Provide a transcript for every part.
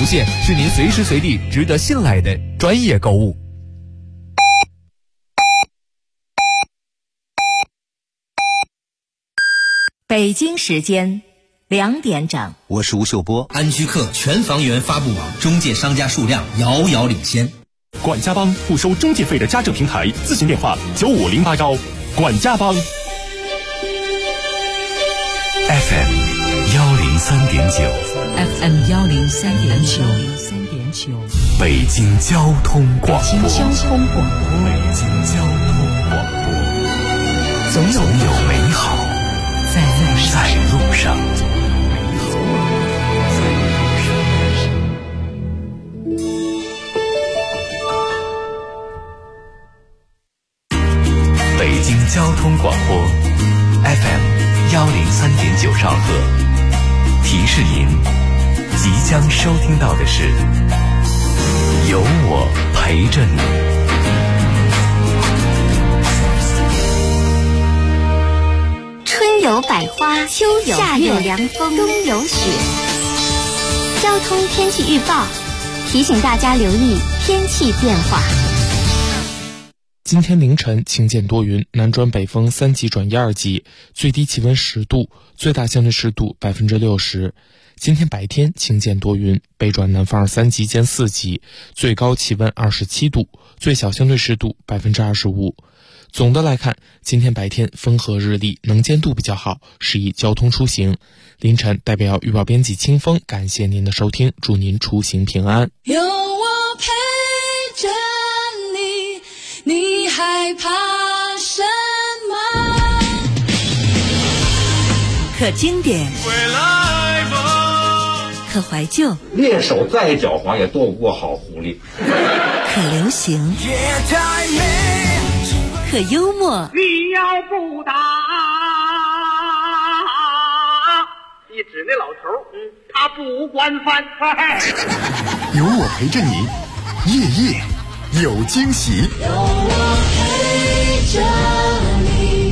现是您随时随地值得信赖的专业购物。 北京时间2点整， 我是吴秀波。 安居客全房源发布网中介商家数量遥遥领先。 管家帮不收中介费的家政平台，咨询电话9508管家帮。 FM 103.9 FM 103.9， 北京交通广播。总有美好在路上。北京交通广播 FM 103.9兆赫，提示您即将收听到的是有我陪着你。 春有百花，秋有夏有凉风，冬有雪。交通天气预报提醒大家留意天气变化。 今天凌晨晴间多云，南转北风3级转1、2级，最低气温10度，最大相对湿度60%。今天白天晴间多云，北转南风3级兼4级，最高气温27度，最小相对湿度25%。总的来看，今天白天风和日丽，能见度比较好，适宜交通出行。凌晨代表预报编辑清风，感谢您的收听，祝您出行平安。 有我陪着你，你害怕什么？ 可经典，可怀旧， 猎手再狡猾也躲不过好狐狸。 可流行，可幽默。 你要不打，一指那老头，他不管饭菜。 有我陪着你，夜夜有惊喜。 有我陪着你。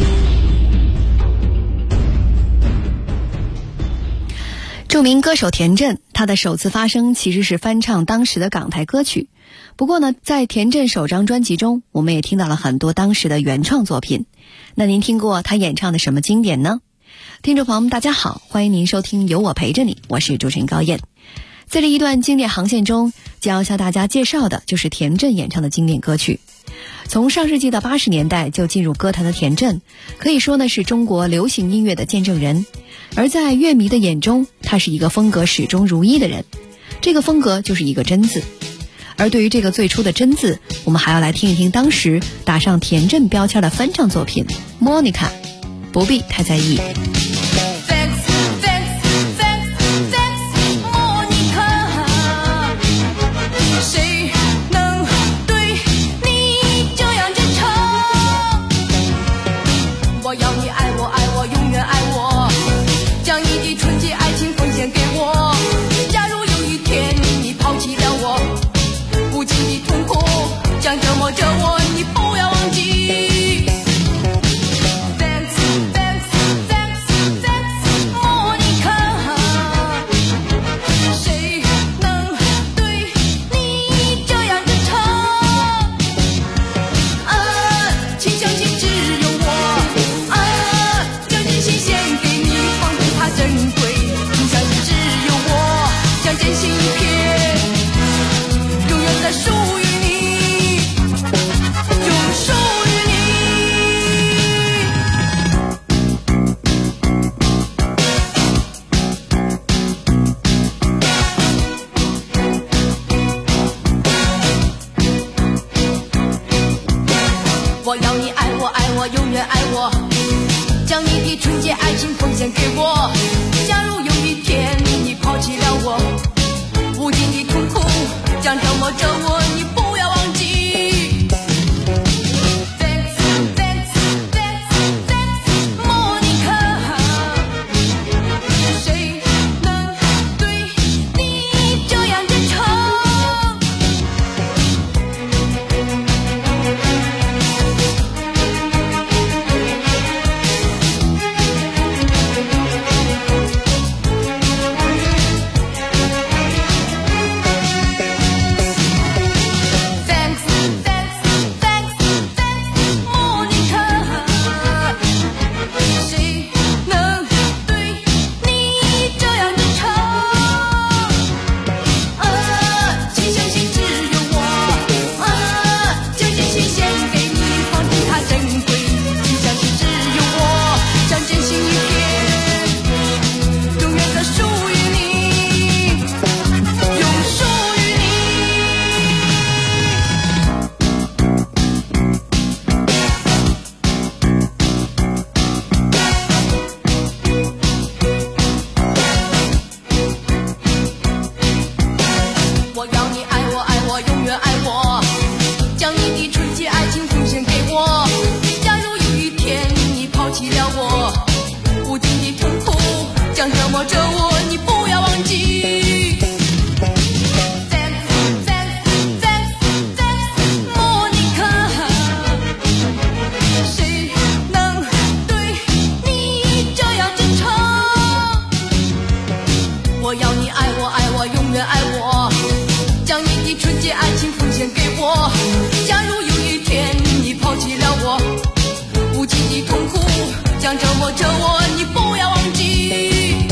著名歌手田震，他的首次发声其实是翻唱当时的港台歌曲。不过呢，在田震首张专辑中，我们也听到了很多当时的原创作品。那您听过他演唱的什么经典呢？听众朋友们大家好，欢迎您收听有我陪着你，我是主持人高燕。在这一段经典航线中，将要向大家介绍的就是田震演唱的经典歌曲。从上世纪的80年代就进入歌坛的田震，可以说呢是中国流行音乐的见证人。而在乐迷的眼中，他是一个风格始终如一的人，这个风格就是一个真字。而对于这个最初的真字，我们还要来听一听当时打上田震标签的翻唱作品 Monica， 不必太在意。 我要你爱我爱我永远爱我，将你的纯洁爱情奉献给我。假如有一天你抛弃了我，无尽的痛苦将折磨着我，你不要忘记。我要你爱我爱我永远爱我，将你的纯洁爱情奉献给我。假如有一天你抛弃了我，无尽的痛苦将折磨着我，你不要忘记。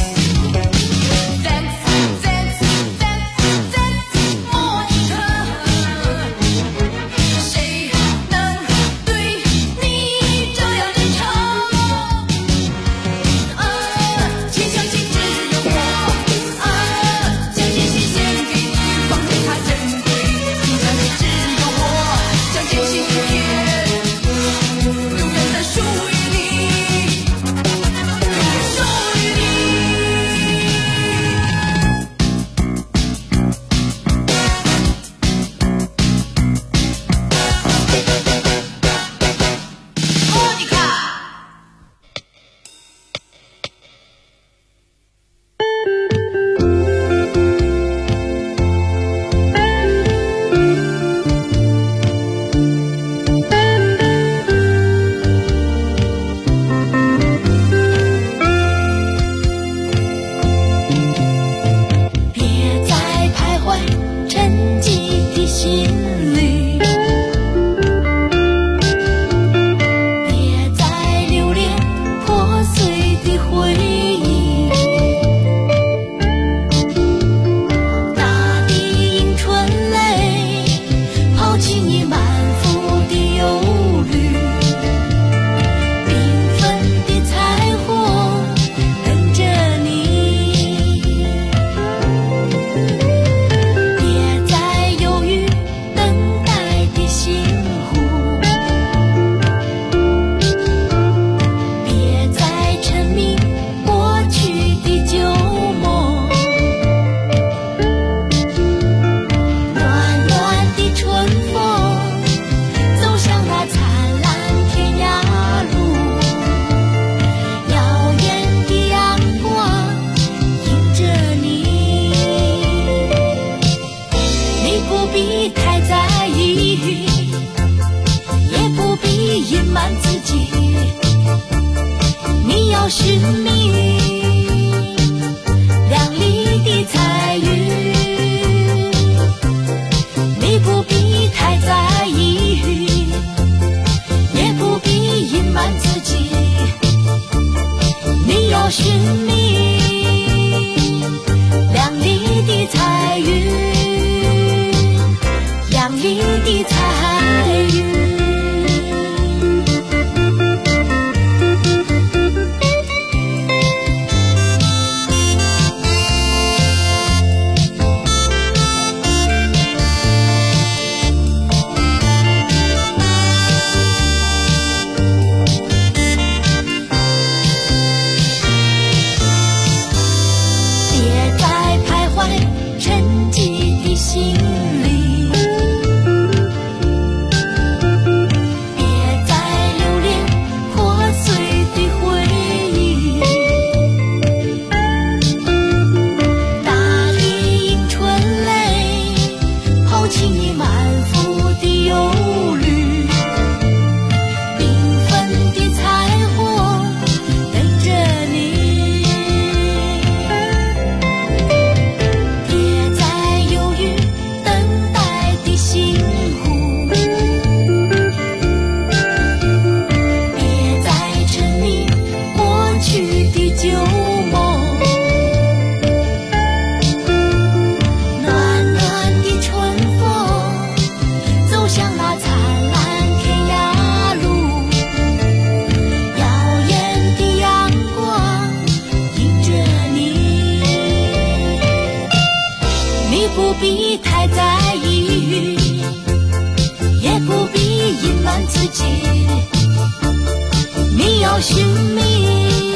寻觅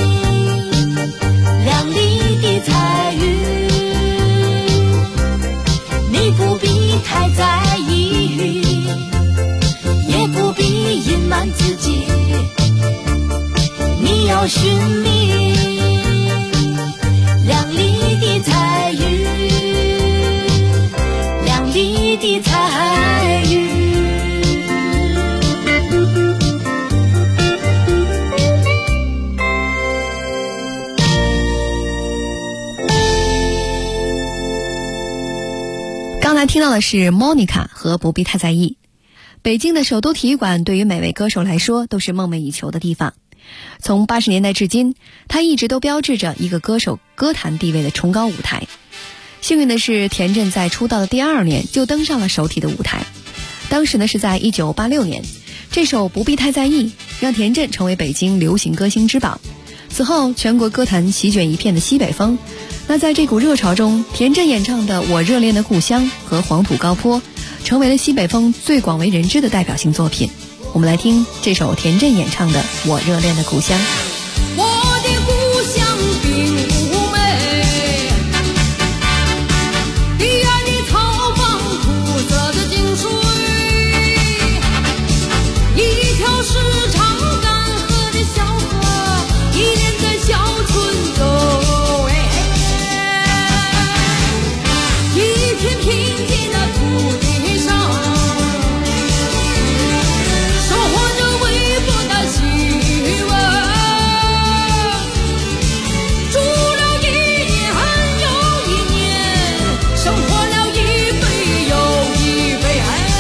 亮丽的彩云，你不你的彩云。 刚才听到的是 Monica 和不必太在意。北京的首都体育馆对于每位歌手来说都是梦寐以求的地方。从80年代至今，它一直都标志着一个歌手歌坛地位的崇高舞台。幸运的是，田震在出道的第2年就登上了首体的舞台。当时呢是在1986年，这首不必太在意让田震成为北京流行歌星之榜。此后全国歌坛席卷一片的西北风。那在这股热潮中，田震演唱的《我热恋的故乡》和《黄土高坡》成为了西北风最广为人知的代表性作品。我们来听这首田震演唱的《我热恋的故乡》。 我的故乡并不美，低矮的草房，苦涩的井水，一条时常干涸的小河，一连在小村中，一片贫瘠的土地上，收获着微薄的希望。住了一年又一年，生活了一辈又一辈。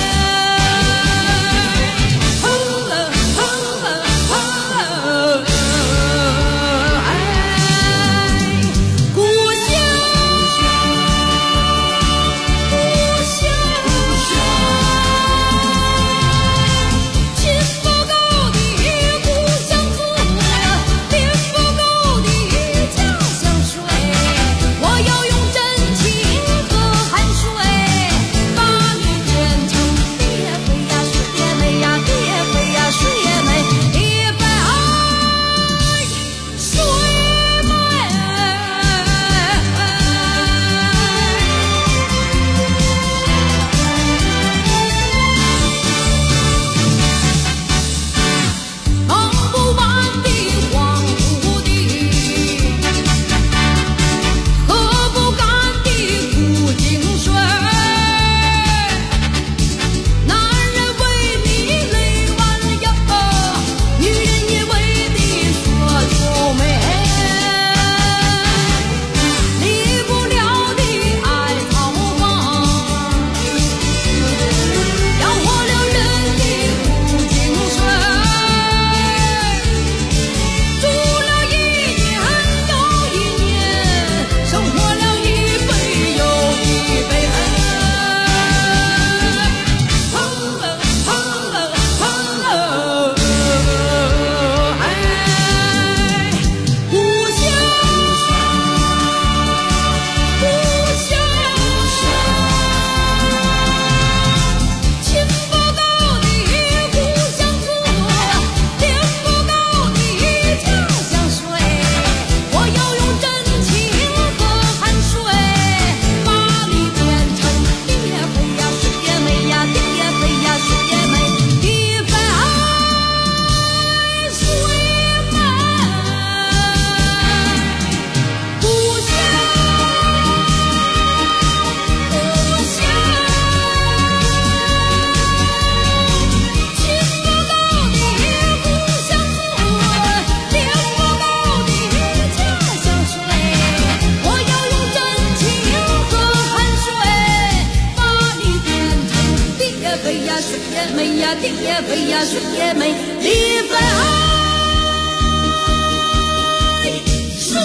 故乡，故乡，亲不够的故乡土，淋不够的家乡水。我要用真情和汗水，把你变成蝶飞呀，水也美呀，蝶飞呀，水也美，蝶飞水美。忙不完的荒芜地，喝不干的苦井水，男人为你累弯了腰，女人也为你锁住眉，离不了的艾草房，养活了人的苦井水，住了一年又一年，生活了一辈又一辈。故乡，故乡，亲不够的故乡土，淋不够的家乡水。我要用真情和汗水，把你变成蝶飞呀，水也美呀，蝶飞呀，水也美，蝶飞水美。故乡，故乡，亲不够的故乡土，淋不够的家乡水。我要用真情和汗水，把你变成蝶飞呀，水也美呀，蝶飞呀，水也美，蝶飞水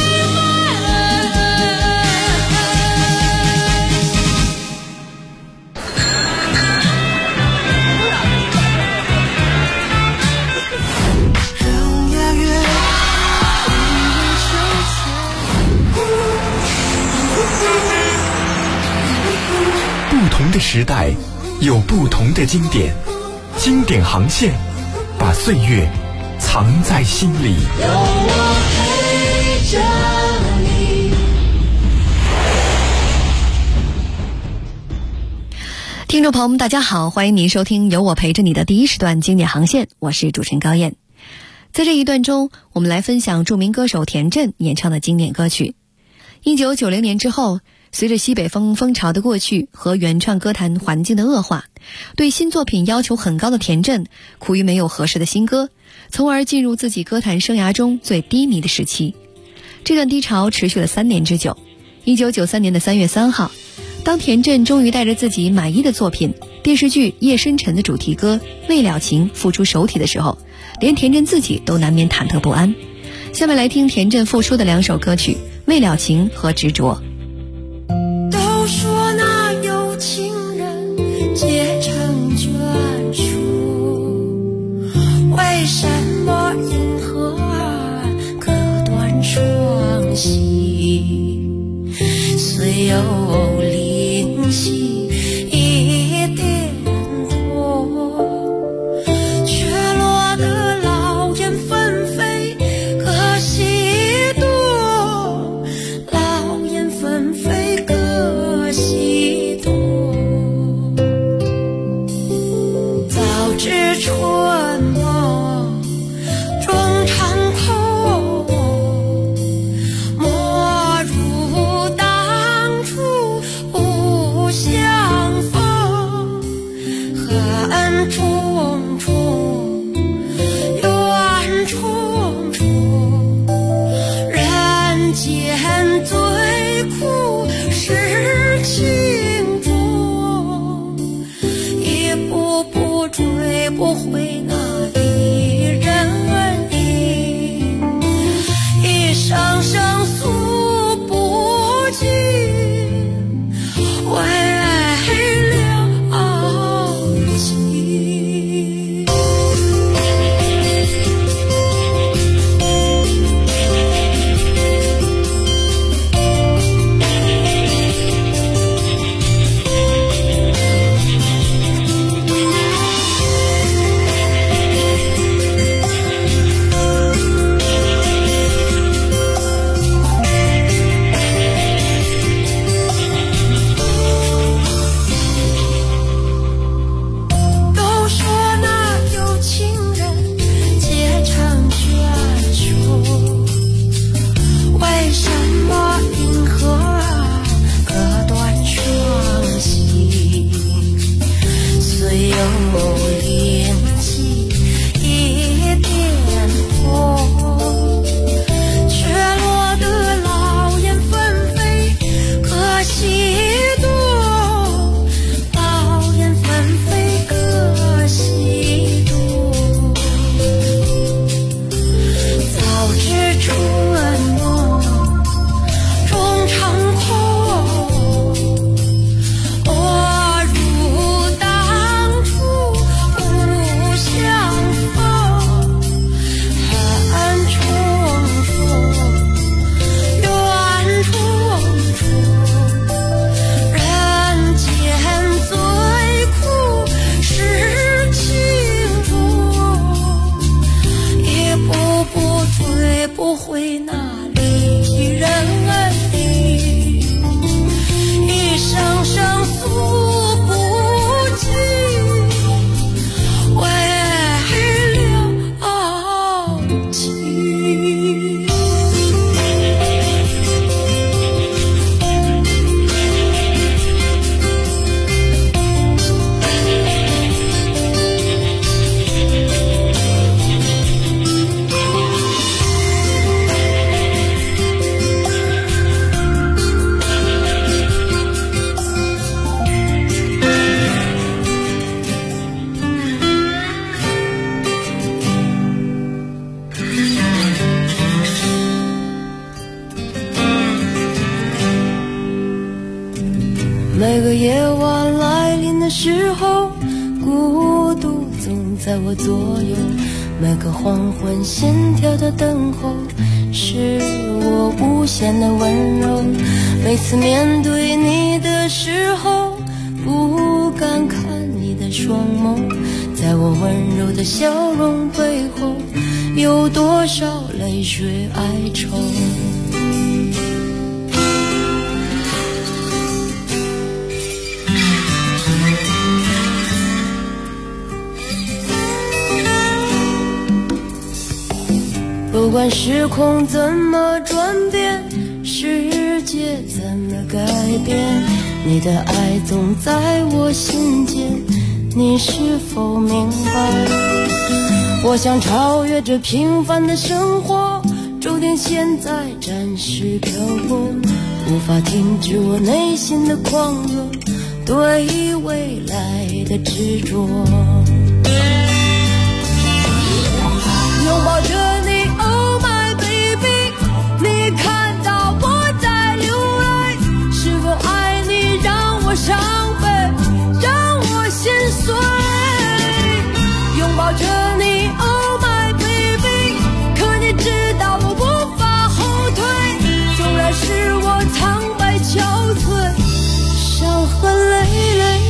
不同的时代有不同的经典，经典航线把岁月藏在心里。 有我陪着你。 听众朋友们大家好，欢迎您收听由我陪着你的第一时段经典航线，我是主持人高燕。在这一段中，我们来分享著名歌手田震演唱的经典歌曲。1990年之后， 随着西北风风潮的过去和原创歌坛环境的恶化，对新作品要求很高的田震苦于没有合适的新歌，从而进入自己歌坛生涯中最低迷的时期。这段低潮持续了3年之久。1993年的3月3号，当田震终于带着自己满意的作品电视剧《夜深沉》的主题歌《未了情》复出首体的时候，连田震自己都难免忐忑不安。下面来听田震复出的2首歌曲《未了情》和《执着》。 都说那有情人结成眷属，为什么因何隔断双膝？虽有灵犀一点破，却落得老燕纷飞可惜多，老燕纷飞可惜多。早知春梦终成空，莫如当初不相逢。恨重重，怨重重，人间最苦是情重，一步步追不回那一人影，一声声诉不尽，为了情。都说那有情人结成眷属，为什么因何隔断双膝？虽有灵犀一点破，却落得老燕纷飞可惜多，老燕纷飞可惜多。早知春梦终成空，莫如当初不相逢。恨重重，怨重重，人间最苦是情重，一步步追不回那离人影，一声声诉不尽，为了情。每个夜晚来临的时候，孤独总在我左右，每个黄昏心跳的等候，是我无限的温柔。每次面对你的时候，不敢看你的双眸，在我温柔的笑容背后，有多少泪水哀愁。不管时空怎么转变，时界怎么改变？你的爱总在我心间，你是否明白？我想超越这平凡的生活，注定现在暂时漂泊，无法停止我内心的狂热，对未来的执着。拥抱着你 Oh my baby， 你看到我在流泪，是否爱你让我伤悲，让我心碎。拥抱着你 Oh my baby， 可你知道我无法后退，纵然是我苍白憔悴，伤痕累累。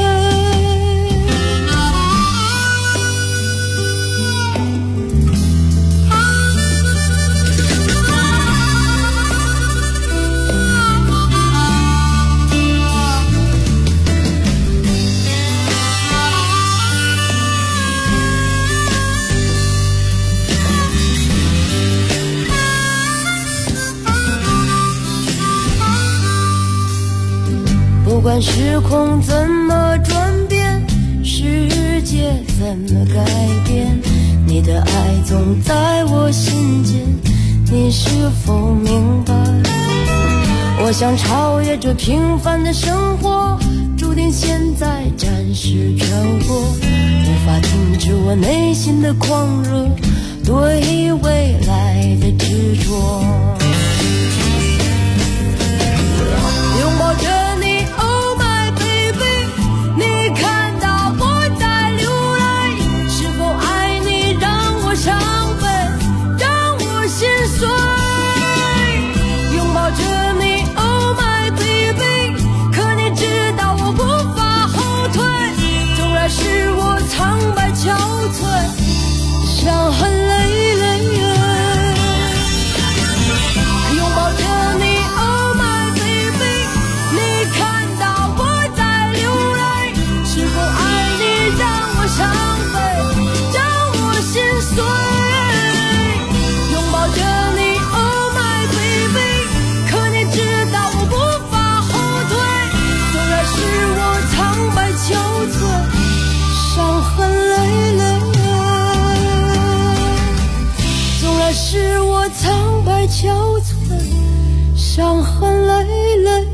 不管时空怎么转变，世界怎么改变，你的爱总在我心间，你是否明白？我想超越这平凡的生活，注定现在暂时漂泊，无法停止我内心的狂热，对未来的执着。拥抱着你 Oh my baby， 你看到我在流泪，是否爱你让我伤悲，让我心碎。拥抱着你 Oh my baby， 可你知道我无法后退，纵然是我苍白憔悴，伤痕累累。拥抱着你 Oh my baby， 你看到我在流泪，是否爱你让我伤悲，让我心碎。拥抱着你 Oh my baby， 可你知道我无法后退，纵然是我苍白憔悴，伤痕累累。纵然是我苍白憔悴，伤痕累累。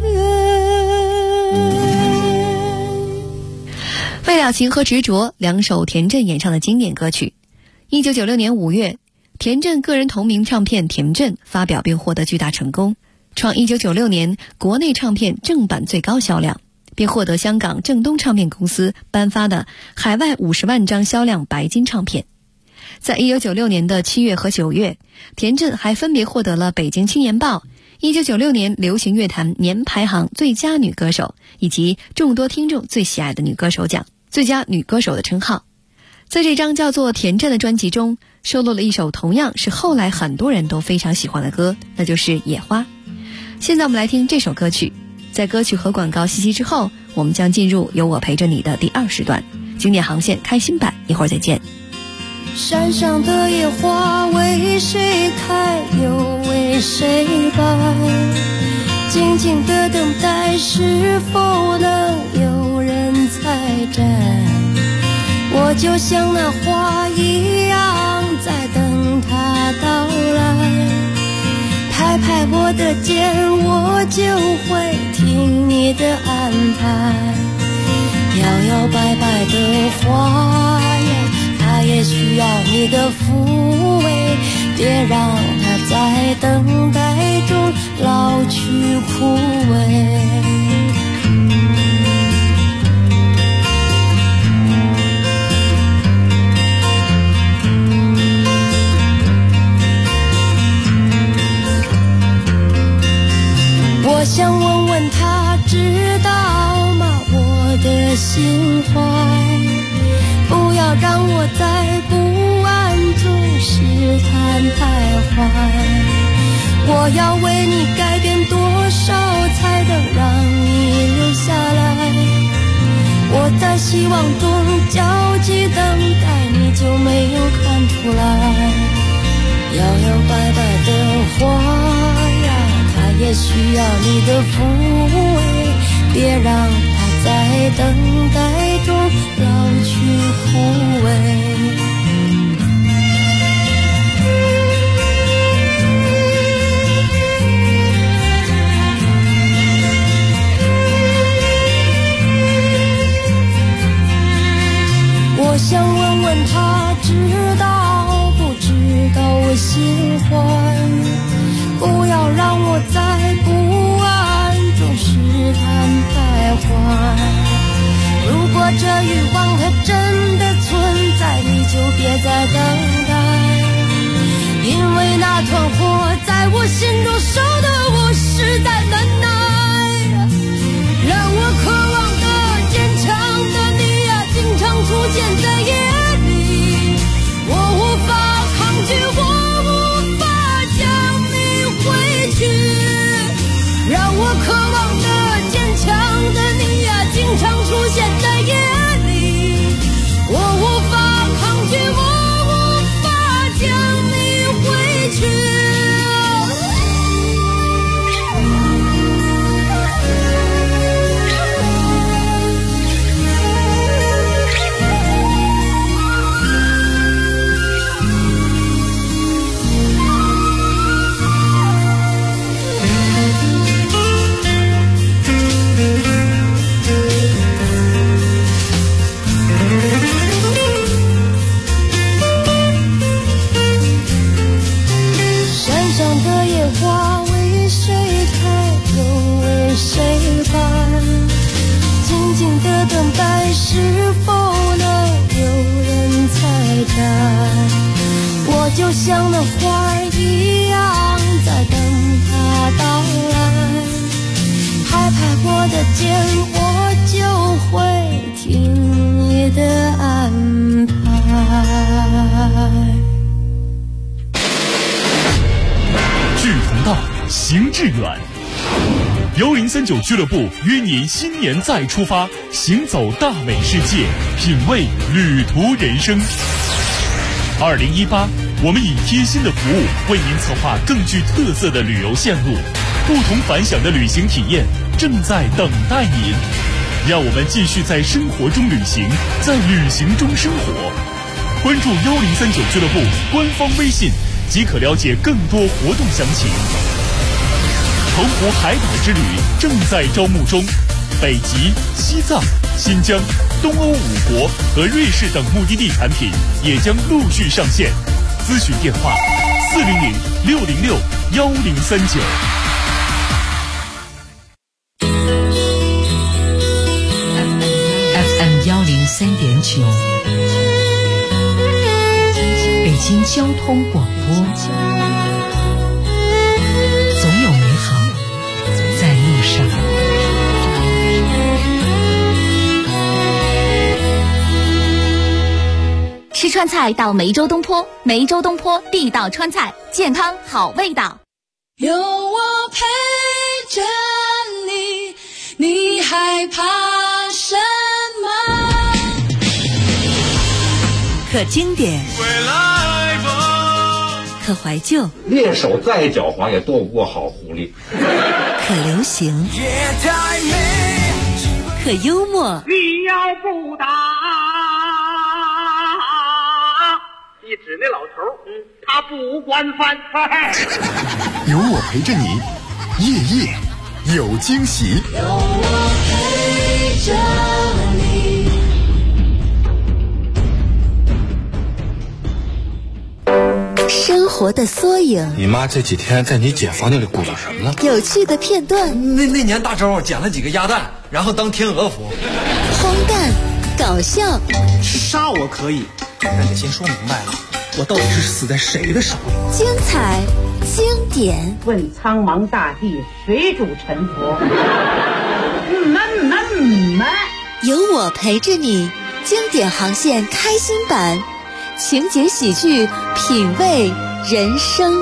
为了情和执着，两首田震演唱的经典歌曲。1996年5月，田震个人同名唱片《田震》发表并获得巨大成功，创1996年国内唱片正版最高销量，并获得香港正东唱片公司颁发的海外50万张销量白金唱片。在1996年的7月和9月，田震还分别获得了北京青年报1996年流行乐坛年排行最佳女歌手以及众多听众最喜爱的女歌手奖最佳女歌手的称号。在这张叫做《田震》的专辑中，收录了一首同样是后来很多人都非常喜欢的歌，那就是《野花》。现在我们来听这首歌曲。在歌曲和广告信息之后，我们将进入由我陪着你的第2时段，经典航线开心版，一会儿再见。 山上的野花为谁开又为谁败，静静的等待是否能有人采摘，我就像那花一样在等它到来，拍拍我的肩我就会听你的安排，摇摇摆摆的花呀，它也需要你的抚慰，别让它在等待中老去枯萎。我想问问他知道吗我的心怀，不要让我在不安中试探徘徊，我要为你改变多少才能让你留下来，我在希望中焦急等待，你就没有看出来，摇摇摆摆的花呀，它也也需要你的抚慰，别让它在等待中老去枯萎。我想问问他，知道不知道我喜欢？不要让我在不安中试探徘徊。如果这欲望它真的存在，你就别再等待，因为那团火在我心中烧得我实在难耐。让我渴望的坚强的你呀，经常出现在夜里，我无法抗拒，我无法将你挥去。让我渴望的坚强的你呀，经常出现在夜里，我无法抗拒，我无法将你挥去。我就像那花儿一样在等它到来，拍拍我的肩，我就会听你的安排。 志同道，行致远。1039俱乐部约您新年再出发，行走大美世界，品味旅途人生。2018，我们以贴心的服务为您策划更具特色的旅游线路，不同凡响的旅行体验正在等待您。让我们继续在生活中旅行，在旅行中生活。关注1039俱乐部官方微信，即可了解更多活动详情。澎湖海岛之旅正在招募中，北极、西藏、新疆、东欧5国和瑞士等目的地产品也将陆续上线。咨询电话400-606-1039。 FM 103.9，北京交通广播。总有美好在路上。 吃川菜到梅州东坡，梅州东坡地道川菜，健康好味道。 有我陪着你，你害怕什么？ 可经典，可怀旧， 猎手再狡猾也斗不过好狐狸。 可流行，可幽默。 你要不打，一指那老头，他不惯犯。 有我陪着你，夜夜有惊喜。 有我陪着你。 生活的缩影， 你妈这几天在你姐房间里鼓捣什么呢？ 有趣的片段。 那年大周捡了几个鸭蛋，然后当天鹅服。 荒诞，搞笑。 杀我可以，但得先说明白了，我到底是死在谁的手里？ 精彩，经典。 问苍茫大地，谁主沉浮？ 有我陪着你，经典航线开心版。情景喜剧，品味人生。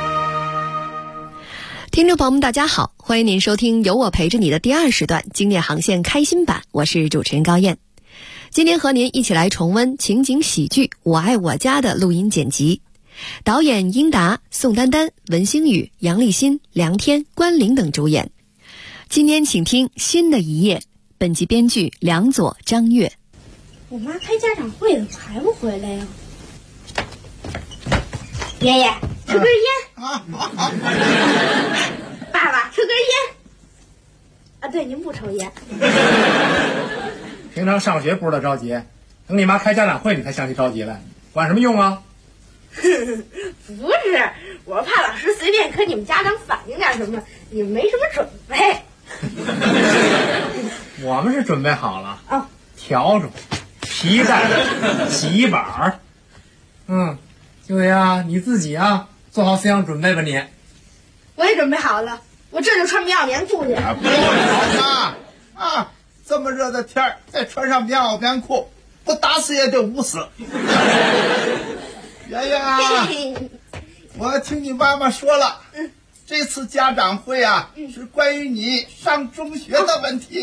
听众朋友们大家好，欢迎您收听有我陪着你的第2时段经典航线开心版，我是主持人高燕。今天和您一起来重温情景喜剧《我爱我家》的录音剪辑。 导演英达、宋丹丹、文星宇、杨立新、梁天、关凌等主演。今天请听《新的一页》，本集编剧梁左、张悦。 我妈开家长会怎么还不回来呀？爷爷，抽根烟。爸爸，抽根烟。啊，对，您不抽烟。 平常上学不知道着急，等你妈开家长会你才想起着急来，管什么用啊？ 不是，我怕老师随便和你们家长反映点什么，你们没什么准备。 我们是准备好了啊，笤帚、皮带、洗衣板就呀，你自己啊做好思想准备吧你。 我也准备好了，我这就穿棉袄棉裤去。 不用好啊，这么热的天儿，再穿上棉袄棉裤，不打死也得捂死。圆圆啊，我听你妈妈说了，这次家长会啊，是关于你上中学的问题。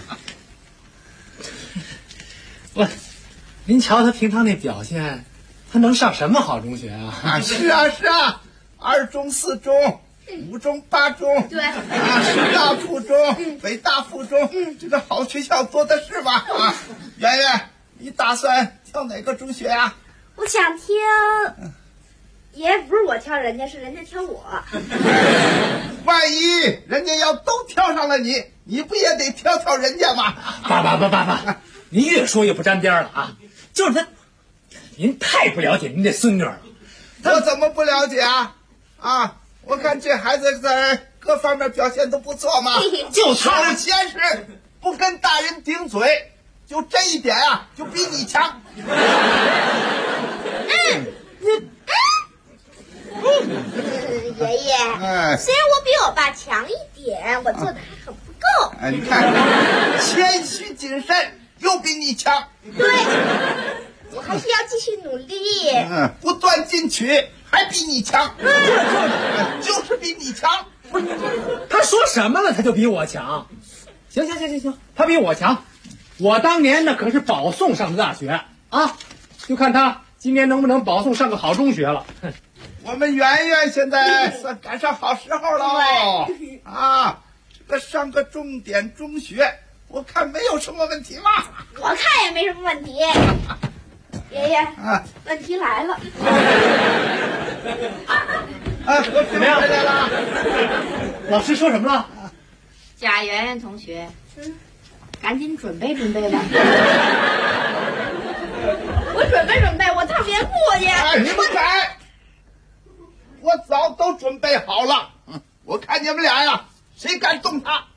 您瞧他平常那表现，他能上什么好中学啊？ 是啊，2中、4中、5中、8中， 对师大附中、北大附中，这个好学校多的是吧？圆圆，你打算挑哪个中学呀？ 我想听，爷不是我挑人家，是人家挑我。 万一人家要都挑上了你，你不也得挑人家吗？ 爸，您越说越不沾边了啊！就是他，您太不了解您这孙女了。 我怎么不了解啊？我看这孩子在各方面表现都不错嘛， 就他首先是不跟大人顶嘴，就这一点啊，就比你强。 爷爷，虽然我比我爸强一点，我做的还很不够。 你看，谦虚谨慎，又比你强。 对，我还是要继续努力。 不断进取，还比你强。就是比你强。 不是，他说什么了？他就比我强。行，他比我强。我当年呢可是保送上的大学啊，就看他今年能不能保送上个好中学了。 我们圆圆现在算赶上好时候喽这个上个重点中学，我看没有什么问题吧？ 我看也没什么问题。爷爷，问题来了。 怎么样？回来了？老师说什么了？ 贾圆圆同学，赶紧准备准备吧。我准备，我烫棉裤去。 你们改，我早都准备好了。我看你们俩呀，谁敢动他？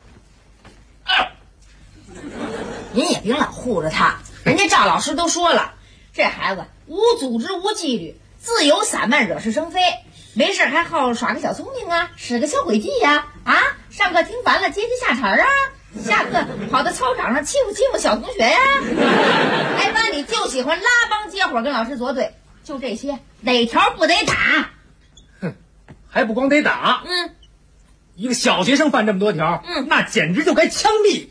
您也别老护着他，人家赵老师都说了，这孩子无组织无纪律，自由散漫，惹是生非，没事还好耍个小聪明啊，使个小诡计呀，上课听烦了接下茬啊，下课跑到操场上欺负小同学呀，班里就喜欢拉帮结伙跟老师作对，就这些，哪条不得打？ 还不光得打，一个小学生犯这么多条，那简直就该枪毙。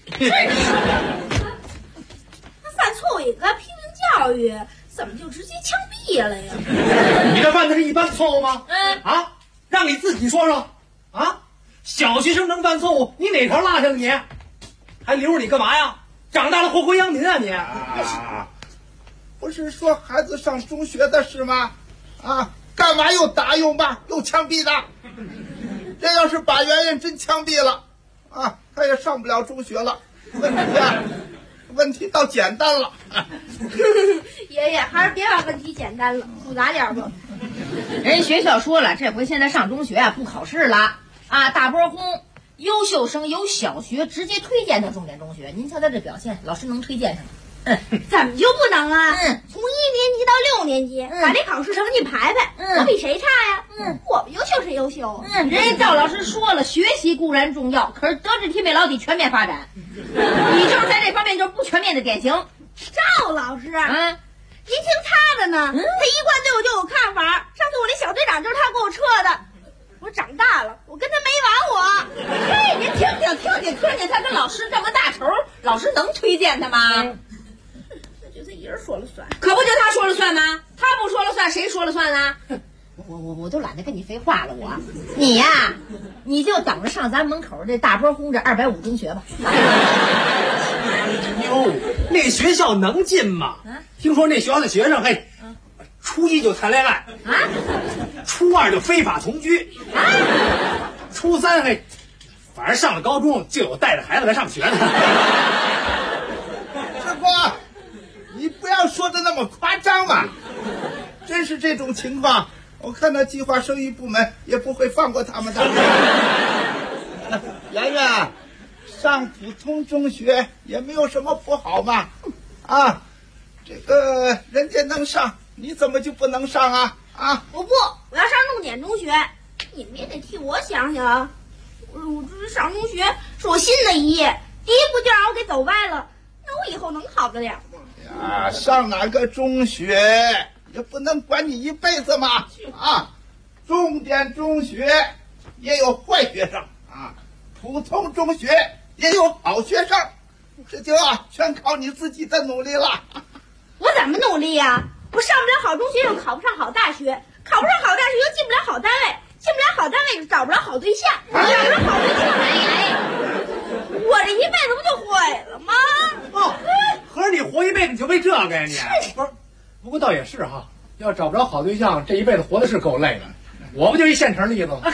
他犯错误也该批评教育，怎么就直接枪毙了呀？ 你这犯的是一般错误吗？让你自己说说小学生能犯错误，你哪条落下了你？还留着你干嘛呀？长大了祸国殃民啊你！ 不是说孩子上中学的事吗？干嘛又打又骂又枪毙的？这要是把圆圆真枪毙了，他也上不了中学了。问题倒简单了。 爷爷，还是别把问题简单了，复杂点吧。 人学校说了，这回现在上中学不考试了大波轰，优秀生由小学直接推荐到重点中学。您瞧他这表现，老师能推荐上吗？ 怎么就不能啊？从1年级到6年级，把这考试成绩排排，我比谁差呀？我们优秀谁优秀？ 人家赵老师说了，学习固然重要，可是德智体美劳体全面发展，你就是在这方面就是不全面的典型。 赵老师，您听他的呢？他一贯对我就有看法。上次我那小队长就是他给我撤的。我长大了，我跟他没完我。 您听听，他跟老师这么大仇，老师能推荐他吗？ 就他一人说了算， 可不就他说了算吗？他不说了算，谁说了算啊？ 我都懒得跟你废话了。你呀，你就等着上咱门口这大坡轰这250中学吧。 哟，那学校能进吗？听说那学校的学生初一就谈恋爱初二就非法同居初三反正上了高中就有带着孩子来上学的。 师傅，你不要说的那么夸张嘛！真是这种情况，我看那计划生育部门也不会放过他们的。圆圆，上普通中学也没有什么不好嘛。这个人家能上，你怎么就不能上啊？ 我不，我要上重点中学。你们也得替我想想。我这上中学是我心的一页，第一步就让我给走歪了，那我以后能好得了吗？ 上哪个中学也不能管你一辈子嘛。重点中学也有坏学生普通中学也有好学生，这就全靠你自己的努力了。 我怎么努力呀？我上不了好中学，又考不上好大学，考不上好大学又进不了好单位，进不了好单位找不着好对象，找不着好对象，我这一辈子不就毁了吗？ 合着你活一辈子就为这个呀你？不是，不过倒也是哈，要找不着好对象，这一辈子活的是够累的。我不就一现成例子吗？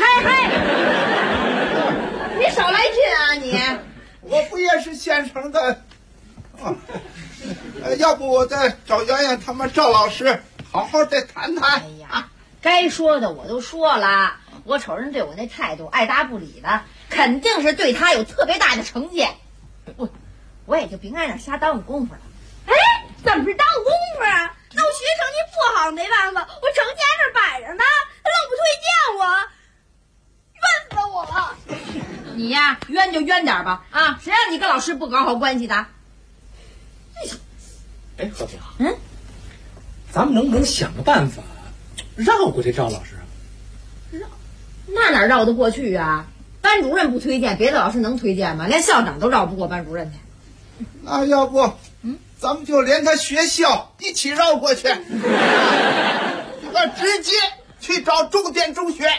你少来劲啊你！ 我不也是现成的？要不我再找圆圆他们赵老师好好再谈谈。 该说的我都说了，我瞅人对我那态度爱答不理的，肯定是对他有特别大的成见。我也就别挨那瞎耽误功夫了。 怎么是耽误功夫啊？那我学成绩不好没办法，我成绩在这摆着呢，他愣不推荐我，冤死我了。 你呀，冤就冤点吧谁让你跟老师不搞好关系的？ 和平，咱们能不能想个办法绕过这赵老师？ 那哪绕得过去啊？班主任不推荐，别的老师能推荐吗？连校长都绕不过班主任去。 那要不，咱们就连他学校一起绕过去，直接去找重点中学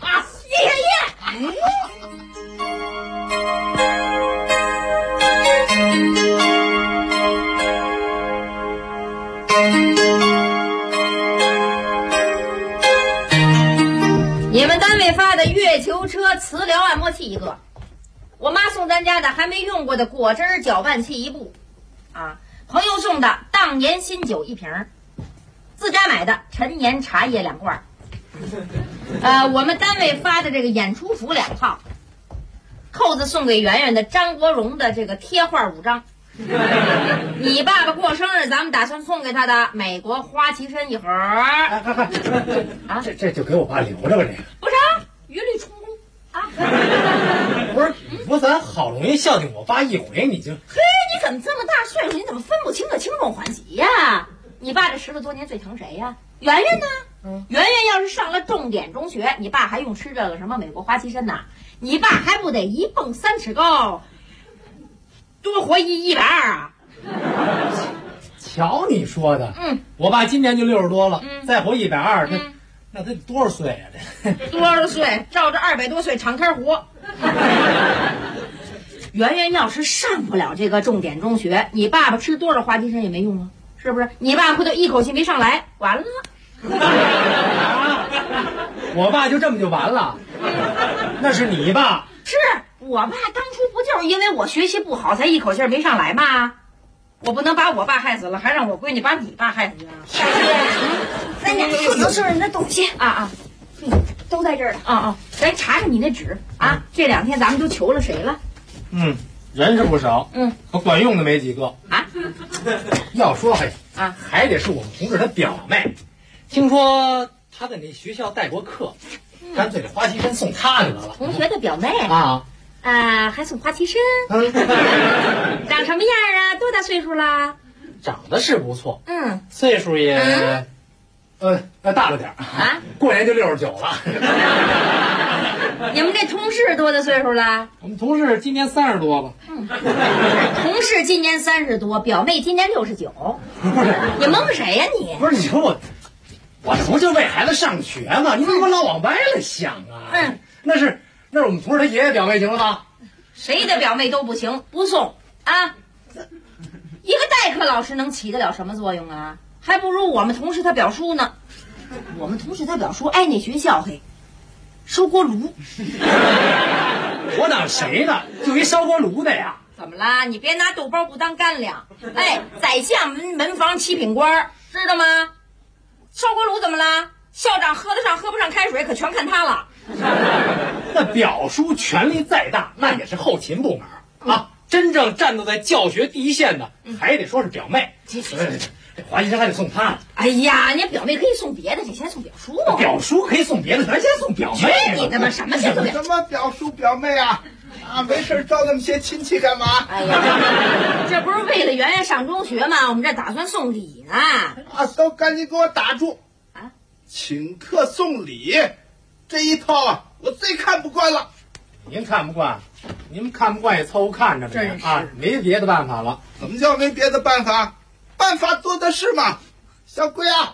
你们单位发的月球车磁疗按摩器一个，我妈送咱家的还没用过的果汁搅拌器一部朋友送的当年新酒1瓶，自家买的陈年茶叶2罐，我们单位发的这个演出服2套，扣子送给圆圆的张国荣的这个贴画5张，你爸爸过生日咱们打算送给他的美国花旗参1盒。 这就给我爸留着吧。这个不是余律充公不是，我咱好容易孝敬我爸一回，你就你怎么这么大岁数，你怎么分不清个轻重缓急呀？你爸这10多年最疼谁呀？圆圆呢？圆圆要是上了重点中学，你爸还用吃这个什么美国花旗参呐？你爸还不得1蹦3尺高，多活120啊？ 瞧你说的，我爸今年就60多了，再活120，那得多少岁啊？这多少岁？照着200多岁敞开活。圆圆要是上不了这个重点中学，你爸爸吃多少花旗参也没用啊，是不是？你爸不就一口气没上来，完了？ 我爸就这么就完了？那是你爸？ 是我爸当初不就是因为我学习不好才一口气没上来吗？我不能把我爸害死了，还让我闺女把你爸害死啊！ 咱俩不能收人的东西都在这儿了咱查查你那纸这2天咱们都求了谁了？ 人是不少，可管用的没几个要说还得是我们同志他表妹，听说他在那学校带过课，干脆这花旗参送他就得了。 同学的表妹还送花旗参，长什么样啊？多大岁数啦？ 长得是不错，岁数也大了点过年就69了。 你们这同事多大岁数了？ 我们同事今年30多吧。 同事今年30多，表妹今年69。 不是， 你蒙谁呀你？ 不是，你说我这不就为孩子上学吗？你怎么老往歪了想啊？那是我们同事他爷爷表妹行了吧？ 谁的表妹都不行，不送啊！一个代课老师能起得了什么作用啊？还不如我们同事他表叔呢。我们同事他表叔挨那学校烧锅炉。 我哪谁的？就一烧锅炉的呀？ 怎么啦？你别拿豆包不当干粮。宰相门房七品官，知道吗？烧锅炉怎么啦？校长喝得上喝不上开水，可全看他了。 那表叔权力再大，那也是后勤部门啊。真正站在教学第一线的，还得说是表妹。这华医生还得送他。 哎呀，你表妹可以送别的，先送表叔。 表叔可以送别的，咱先送表妹。 你他妈什么先送表？ 什么表叔表妹啊？没事招那么些亲戚干嘛？ 哎呀，这不是为了圆圆上中学吗？我们这打算送礼呢。 都赶紧给我打住！请客送礼这一套啊，我最看不惯了。 您看不惯，你们看不惯也凑合看着呗啊，没别的办法了。 怎么叫没别的办法？办法多的是嘛。小龟啊，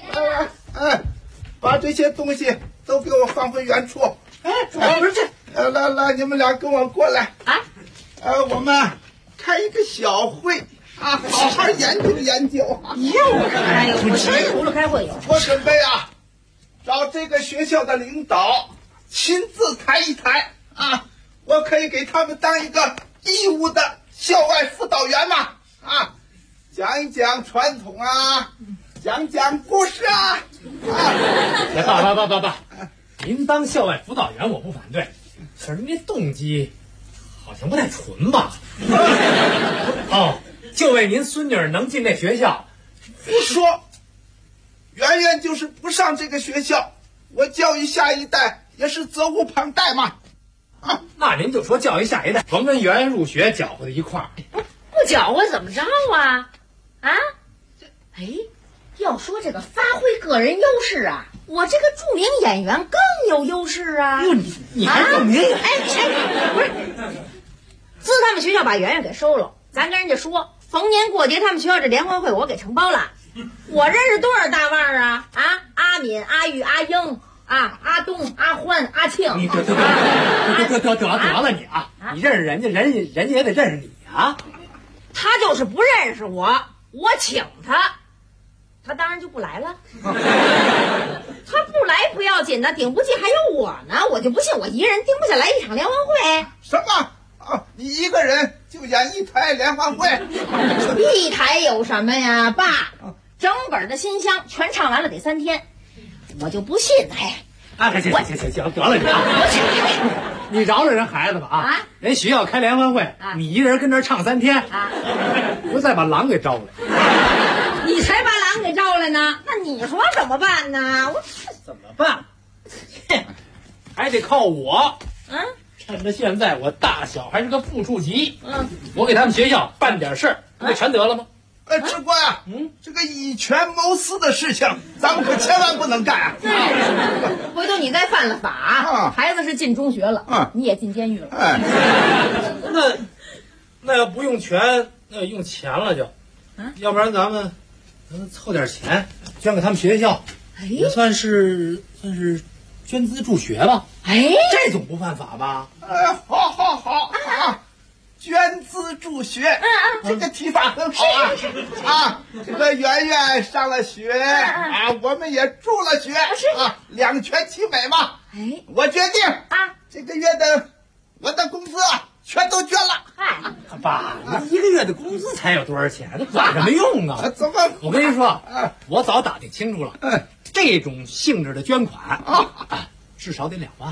把这些东西都给我放回原处。不是这，来，你们俩跟我过来啊。我们开一个小会啊，好好研究研究。 又开会，除了开会有。 我准备啊，找这个学校的领导亲自谈一谈啊，我可以给他们当一个义务的校外辅导员嘛啊，讲一讲传统啊，讲讲故事啊。 爸，您当校外辅导员我不反对，可是您这动机好像不太纯吧？就为您孙女能进这学校。 不说，圆圆就是不上这个学校，我教育下一代也是责无旁贷嘛。 那您就说教育下一代，甭跟圆圆入学搅和在一块儿。 不搅和怎么着啊？要说这个发挥个人优势啊，我这个著名演员更有优势啊！ 你还著名演员？ 不是，自他们学校把圆圆给收了，咱跟人家说，逢年过节他们学校这联欢会我给承包了。我认识多少大腕啊？阿敏、阿玉、阿英阿东、阿欢、阿庆。 你得了你啊！你认识人家，人家也得认识你啊。 他就是不认识我请他当然就不来了。他不来不要紧的，顶不济还有我呢。我就不信我一个人盯不下来一场联欢会。 什么你一个人就演一台联欢会？ 一台有什么呀，爸？整本的新香全唱完了得3天，我就不信。 行，得了你啊！你饶了人孩子吧人学校开联欢会，你一个人跟这儿唱3天不再把狼给招来。 你才把狼给招来呢，那你说怎么办呢？ 怎么办？还得靠我。趁着现在我大小还是个副处级，我给他们学校办点事儿，不就全得了吗？ 志国呀，这个以权谋私的事情，咱们可千万不能干啊！ 回头你再犯了法，孩子是进中学了，你也进监狱了。 那要不用权，那用钱了就，要不然咱们凑点钱捐给他们学校，也算是捐资助学吧。这总不犯法吧？ 好捐资助学，这个提法很好这个圆圆上了学我们也助了学两全其美嘛。我决定这个月的我的工资全都捐了。 爸，你一个月的工资才有多少钱？那管什么用啊？ 怎么？ 我跟你说，我早打听清楚了，这种性质的捐款至少得2万。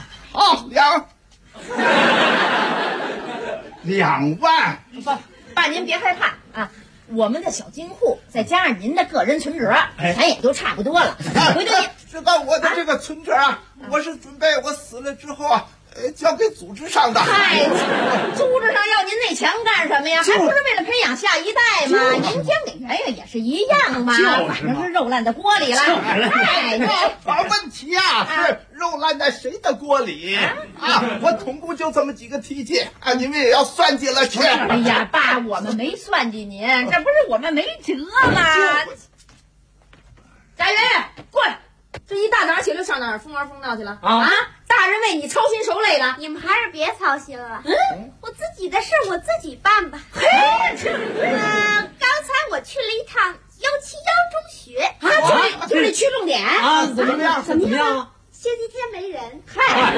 2万。 爸您别害怕我们的小金库再加上您的个人存折，咱也就差不多了。回头这个我的这个存折我是准备我死了之后交给组织上的。 组织上要您那钱干什么呀？还不是为了培养下一代吗？您捐给圆圆也是一样嘛，反正是肉烂在锅里了。 问题是肉烂在谁的锅里我统共就这么几个提进你们也要算计了去。 哎呀，爸，我们没算计您，这不是我们没辙吗？贾圆圆，过来。 这一大早起来上哪儿疯玩疯闹去了啊？ 大人为你操心受累了， 你们还是别操心了。我自己的事我自己办吧。 嘿， 刚才我去了一趟171中学， 就是去重点啊？怎么样？ 星期天没人。嗨。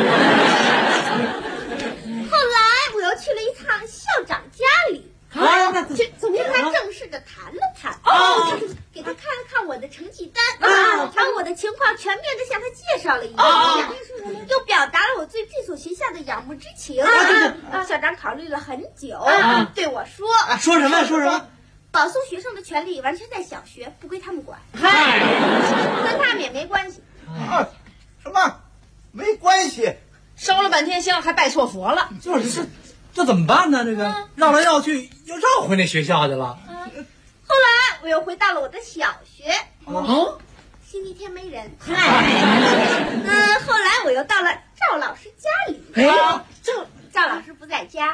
后来我又去了一趟校长家里。总跟他正式的谈了谈，给他看了看我的成绩单，把我的情况全面的向他介绍了一下，又表达了我对这所学校的仰慕之情。校长考虑了很久，对我说：“ 说什么？ 保送学生的权利完全在小学，不归他们管， 嗨， 跟他们也没关系。” 什么？没关系？ 烧了半天香，还拜错佛了。 就是这怎么办呢？这个绕来绕去，又绕回那学校去了。 后来我又回到了我的小学。星期天没人。后来我又到了赵老师家里。赵老师不在家。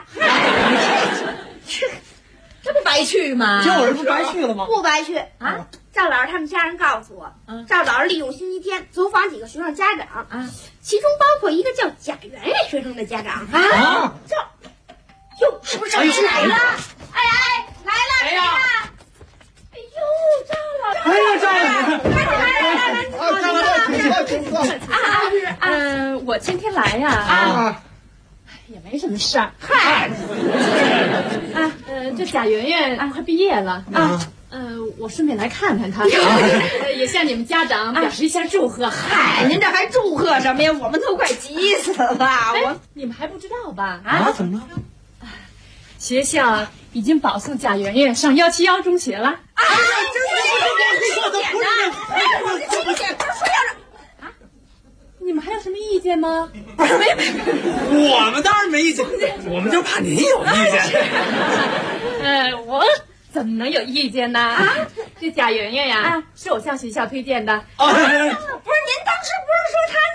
这不白去吗？ 这不白去了吗？ 不白去啊！赵老师他们家人告诉我，赵老师利用星期天走访几个学生家长其中包括一个叫贾圆圆学生的家长哟，是不是赵老师来了？哎，来了！ 哎呀！ 哎呦，赵老师！ 来，我今天来呀也没什么事儿。 嗨， 这贾圆圆快毕业了我顺便来看看她，也向你们家长表示一下祝贺。 嗨，您这还祝贺什么呀？我们都快急死了！ 你们还不知道吧？ 怎么了？ 学校已经保送贾圆圆上171中学了。你们还有什么意见吗？ 没，我们当然没意见，我们就怕您有意见。 我怎么能有意见呢？这贾圆圆呀，是我向学校推荐的。 不是您当时不是说他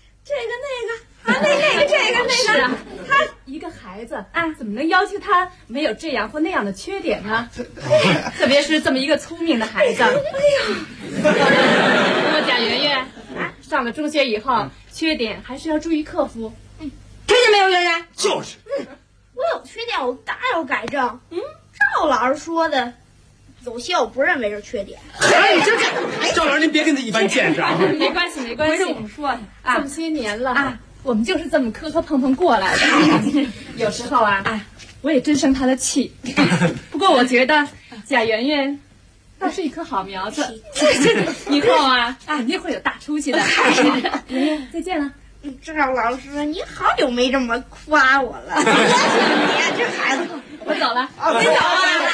是啊，他一个孩子怎么能要求他没有这样或那样的缺点呢？特别是这么一个聪明的孩子。不过贾圆圆上了中学以后，缺点还是要注意克服。 听见没有，圆圆？ 就是， 我有缺点，我当然要改正。赵老师说的，有些我不认为是缺点。 赵老师，您别跟他一般见识啊！ 没关系。回头我们说这么些年了我们就是这么磕磕碰碰过来的。有时候我也真生他的气。不过我觉得贾圆圆倒是一颗好苗子，以后肯定会有大出息的。圆圆，再见了。 赵老师，你好久没这么夸我了。你这孩子， 我走了。 别走了。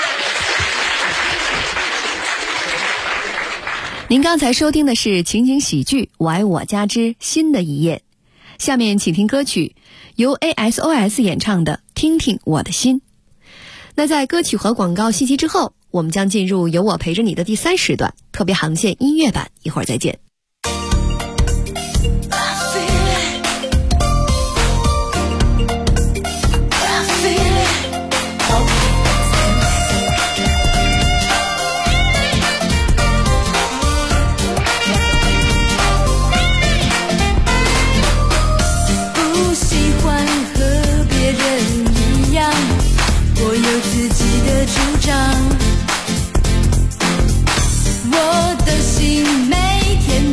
您刚才收听的是情景喜剧《我爱我家之新的一页》，下面请听歌曲，由 ASOS 演唱的《听听我的心》。那在歌曲和广告信息之后，我们将进入由我陪着你的第3时段特别航线音乐版，一会儿再见。 我有自己的主张，我的心每天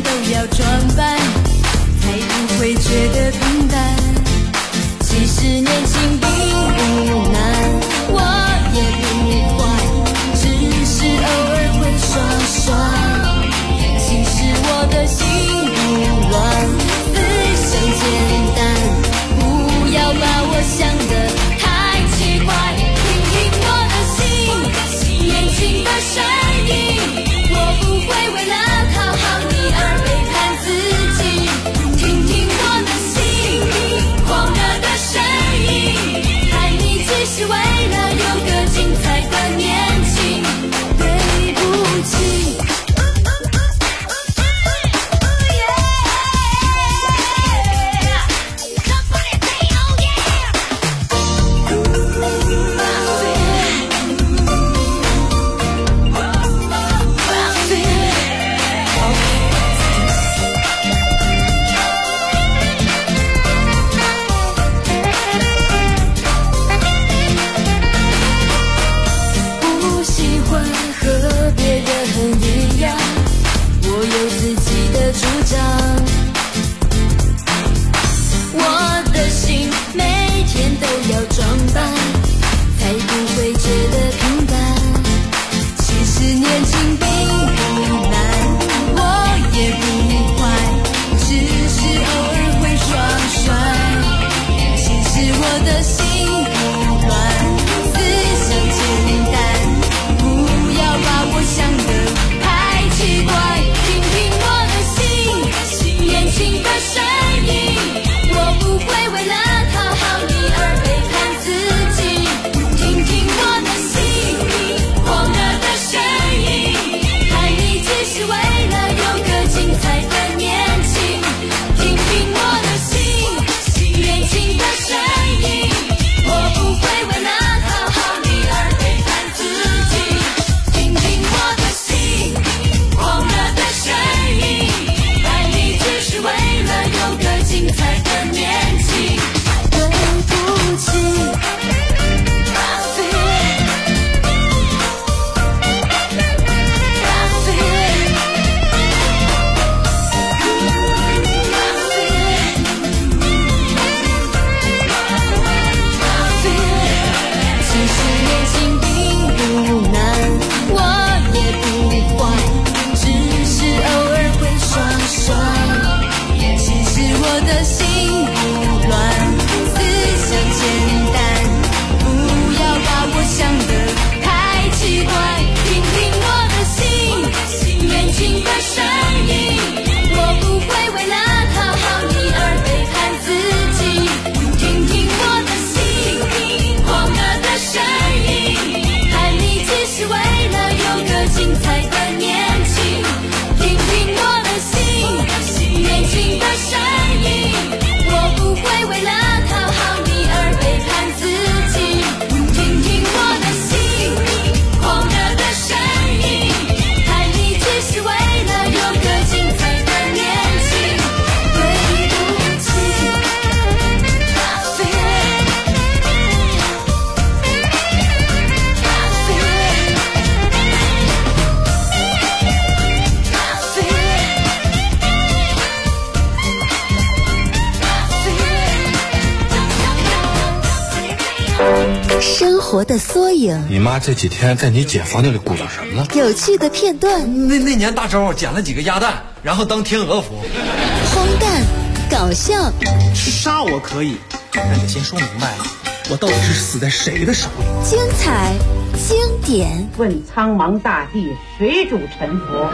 活的缩影。 你妈这几天在你姐房间里鼓捣什么呢？ 有趣的片段。 那年大周捡了几个鸭蛋，然后当天鹅服。 荒诞，搞笑。 杀我可以，但得先说明白了，我到底是死在谁的手里？ 精彩，经典。 问苍茫大地，谁主沉浮？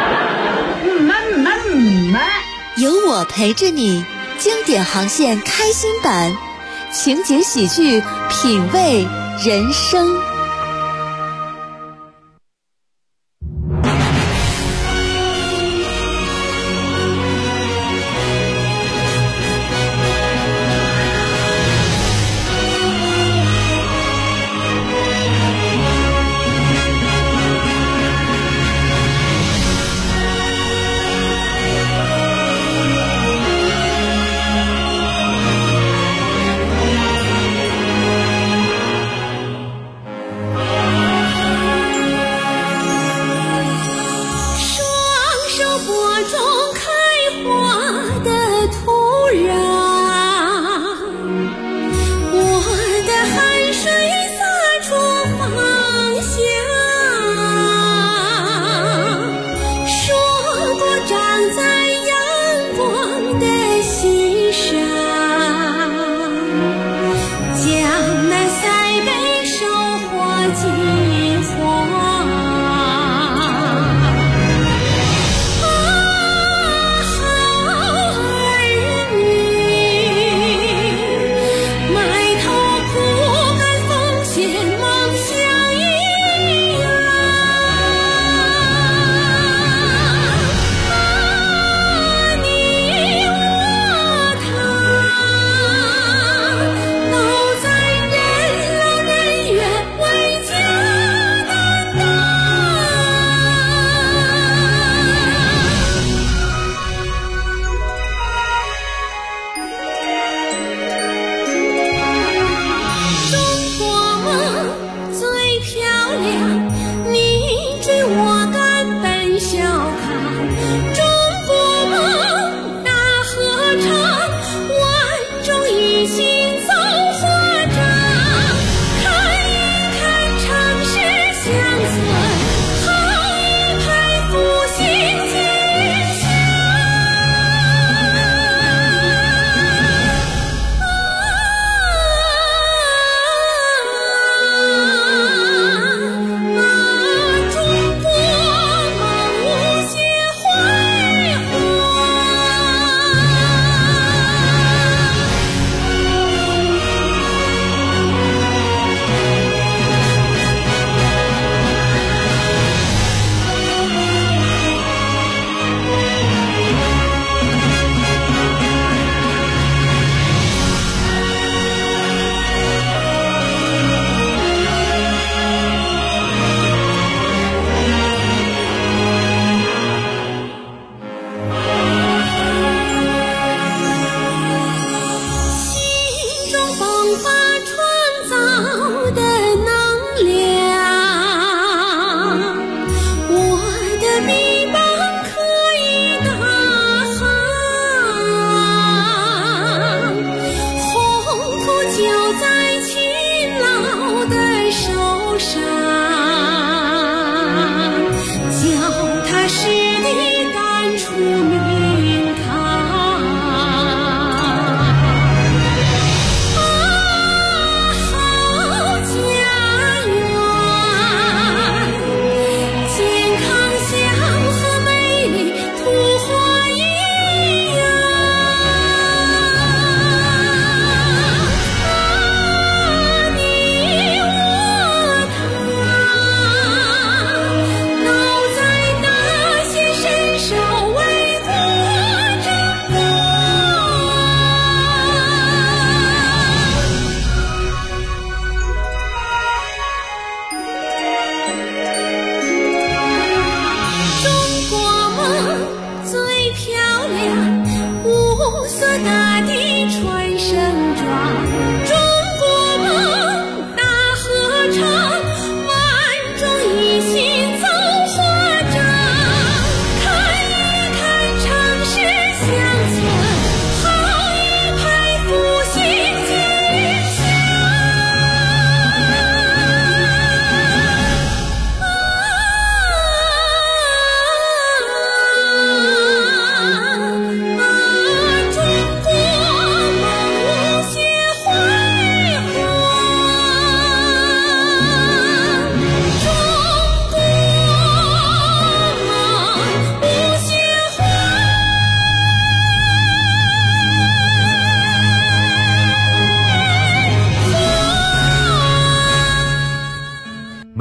有我陪着你，经典航线开心版，情景喜剧，品味人生。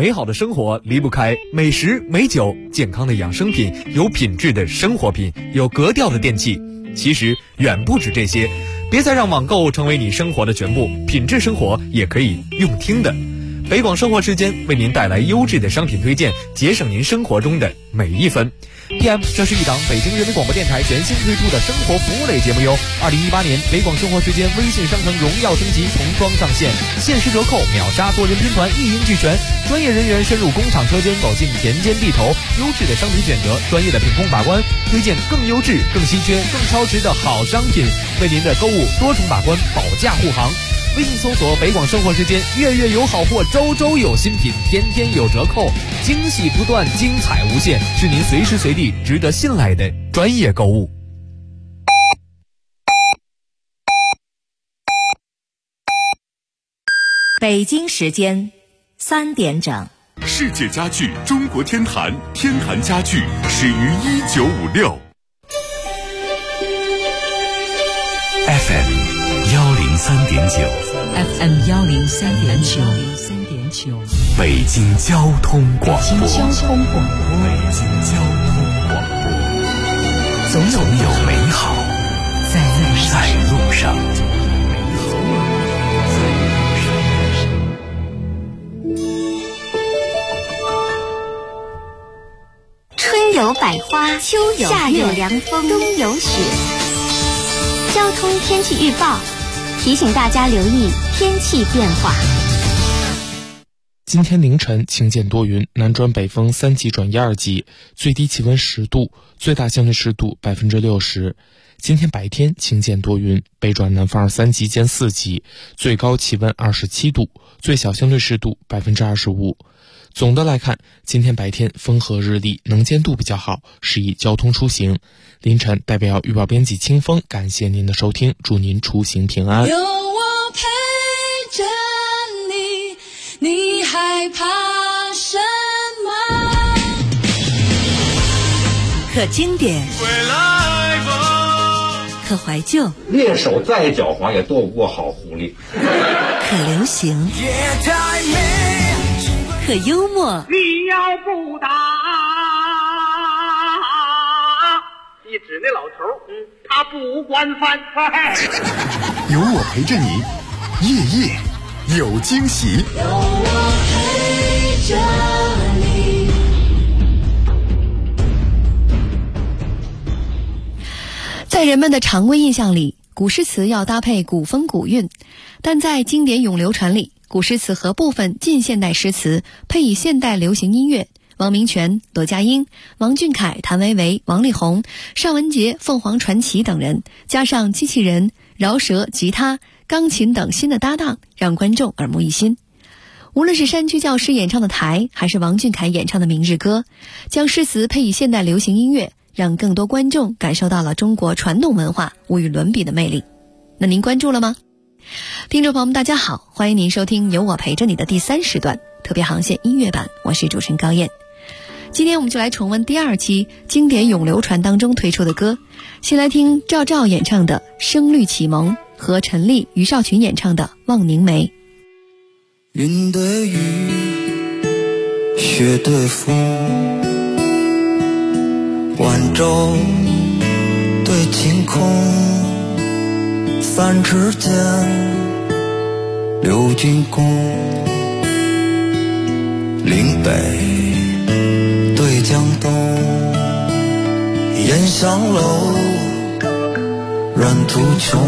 美好的生活离不开美食、美酒、健康的养生品、有品质的生活品、有格调的电器。其实远不止这些，别再让网购成为你生活的全部，品质生活也可以用听的。北广生活时间为您带来优质的商品推荐，节省您生活中的每一分。PM， 这是一档北京人民广播电台全新推出的生活服务类节目哟。2018年北广生活时间微信商城荣耀升级，重装上线，限时折扣，秒杀多人拼团，一应俱全。专业人员深入工厂车间，走进田间地头，优质的商品选择，专业的品控把关，推荐更优质、更稀缺、更超值的好商品，为您的购物多重把关，保驾护航。微信搜索北广生活时间，月月有好货，周周有新品，天天有折扣，惊喜不断，精彩无限，是您随时随地值得信赖的专业购物。 北京时间3点整。 世界家具中国天坛，天坛家具始于1956。 FM 103.9 FM 103.9， 北京交通广播。 北京交通广播，总有美好在路上。 春有百花，秋有夏有凉风，冬有雪。交通天气预报提醒大家留意天气变化。 今天凌晨晴间多云，南转北风3级转1、2级，最低气温10度，最大相对湿度60%。今天白天晴间多云，北转南风3级兼4级，最高气温27度，最小相对湿度25%。总的来看，今天白天风和日丽，能见度比较好，适宜交通出行。凌晨代表预报编辑清风，感谢您的收听，祝您出行平安。 有我陪着你，你害怕什么？ 可经典，可怀旧， 猎手再狡猾也斗不过好狐狸。 可流行，可幽默。 你要不打，一指那老头，他不惯犯。 有我陪着你，夜夜有惊喜。 有我陪着你。 在人们的常规印象里，古诗词要搭配古风古韵，但在经典咏流传里，古诗词和部分近现代诗词配以现代流行音乐，王明荃、罗家英、王俊凯、谭维维、王力宏、尚雯婕、凤凰传奇等人，加上机器人、饶舌、吉他、钢琴等新的搭档，让观众耳目一新。无论是山区教师演唱的《台》，还是王俊凯演唱的《明日歌》，将诗词配以现代流行音乐，让更多观众感受到了中国传统文化无与伦比的魅力。那您关注了吗？听众朋友们大家好，欢迎您收听有我陪着你的第3时段特别航线音乐版，我是主持人高燕。今天我们就来重温第2期经典咏流传当中推出的歌，先来听赵照演唱的《声律启蒙》和陈粒、于少群演唱的《望凝眉》。 云对雨，雪对风，晚舟对晴空，三尺剑，六军弓，岭北对江东，烟香楼，软途穷，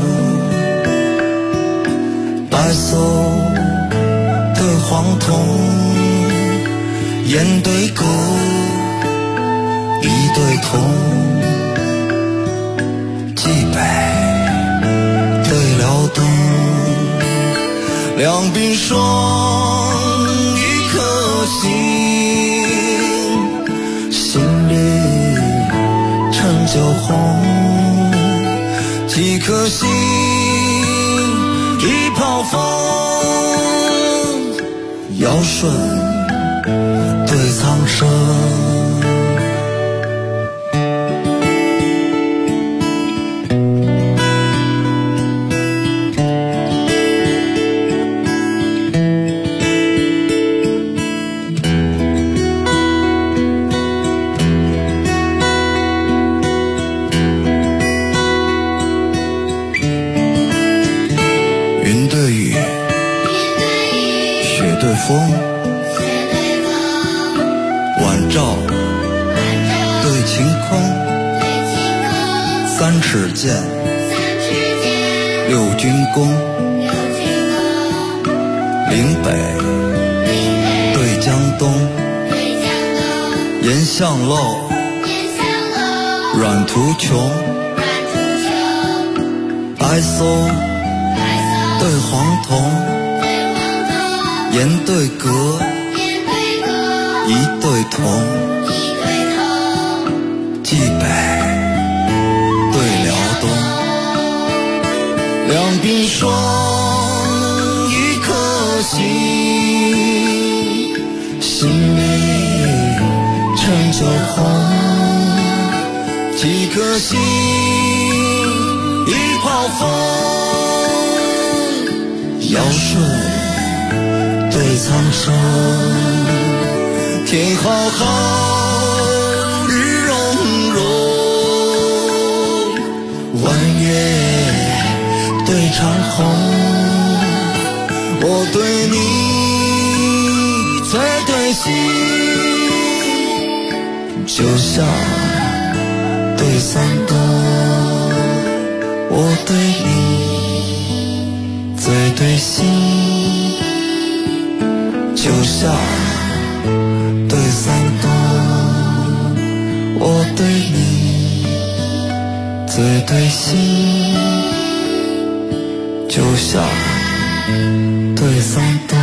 白叟对黄铜，雁对歌，一对铜，冀北对辽东，两鬓霜，一颗心，心里陈酒红，几颗心，一泡风，尧舜对苍生。 对晴空，三尺剑，六军功，岭北对江东，岩巷陋，阮途穷，哀搜对黄铜，岩对阁，一对铜，冀北对辽东，两鬓霜，一颗心，心里成酒红，几颗心，一泡风，尧舜对苍生，天浩浩，日融融，弯月对长虹，我对你最对心，就像对三冬，我对你最对心，就像对三冬，我对你最对心，就像对三冬。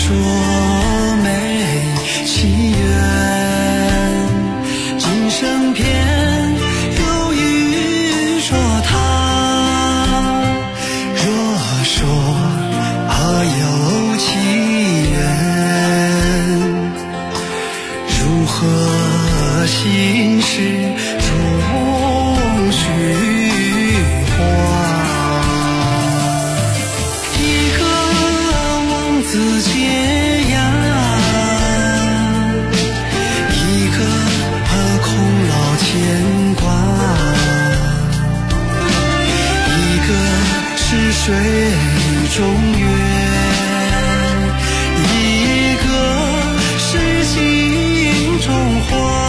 说没契缘，今生偏又遇着他。若说有契缘，如何心事终虚化？一个王子解呀，一个空劳牵挂，一个是水中月，一个是心中花。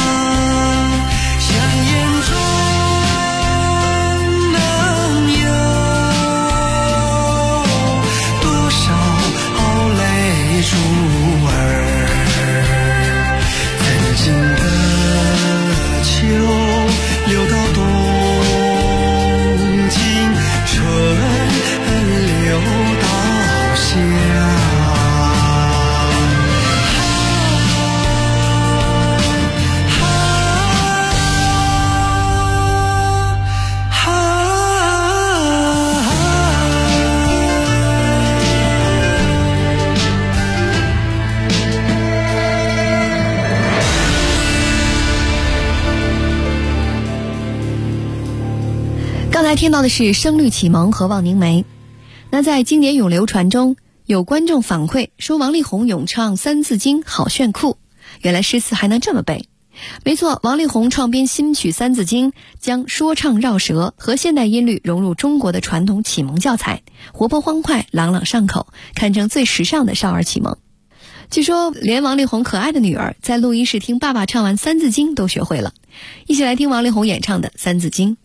刚才听到的是《声律启蒙》和望凝眉。那在经典咏流传中，有观众反馈说王力宏咏唱《三字经》好炫酷，原来诗词还能这么背。没错，王力宏创编新曲《三字经》，将说唱绕舌和现代音律融入中国的传统启蒙教材，活泼欢快，朗朗上口，堪称最时尚的少儿启蒙。据说连王力宏可爱的女儿在录音室听爸爸唱完《三字经》都学会了。一起来听王力宏演唱的《三字经》。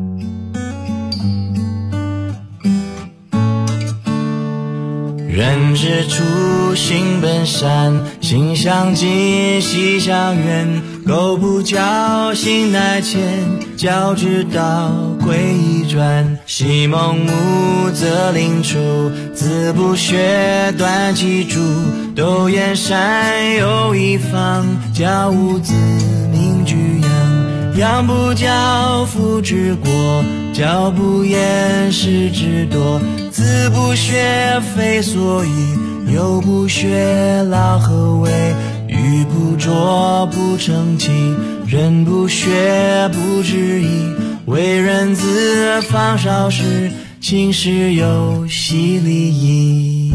人之初，性本善，性相近，习相远。苟不教，性乃迁，教之道，贵以专。昔孟母，择邻处，子不学，断其柱。窦燕山有一方，教五子，名俱扬。养不教，父之过；教不严，师之惰。子不学，非所宜；幼不学，老何为？玉不琢，不成器；人不学，不知义。为人子，方少时，亲师友，习礼仪。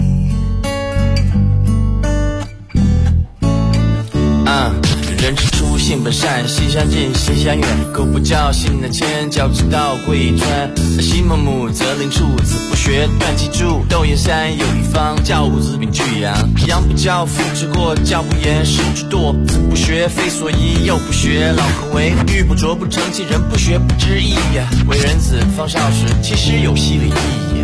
人之初，性本善，习相近，习相远。苟不教，性乃迁，教之道，贵以专。昔孟母，择邻处，子不学，断其柱。窦燕山有一方，教五子，名俱扬。养不教，父之过；教不严，师之惰。子不学，非所宜；幼不学，老何为？玉不琢，不成器；人不学，不知义。为人子，方少时，亲师友，习礼仪。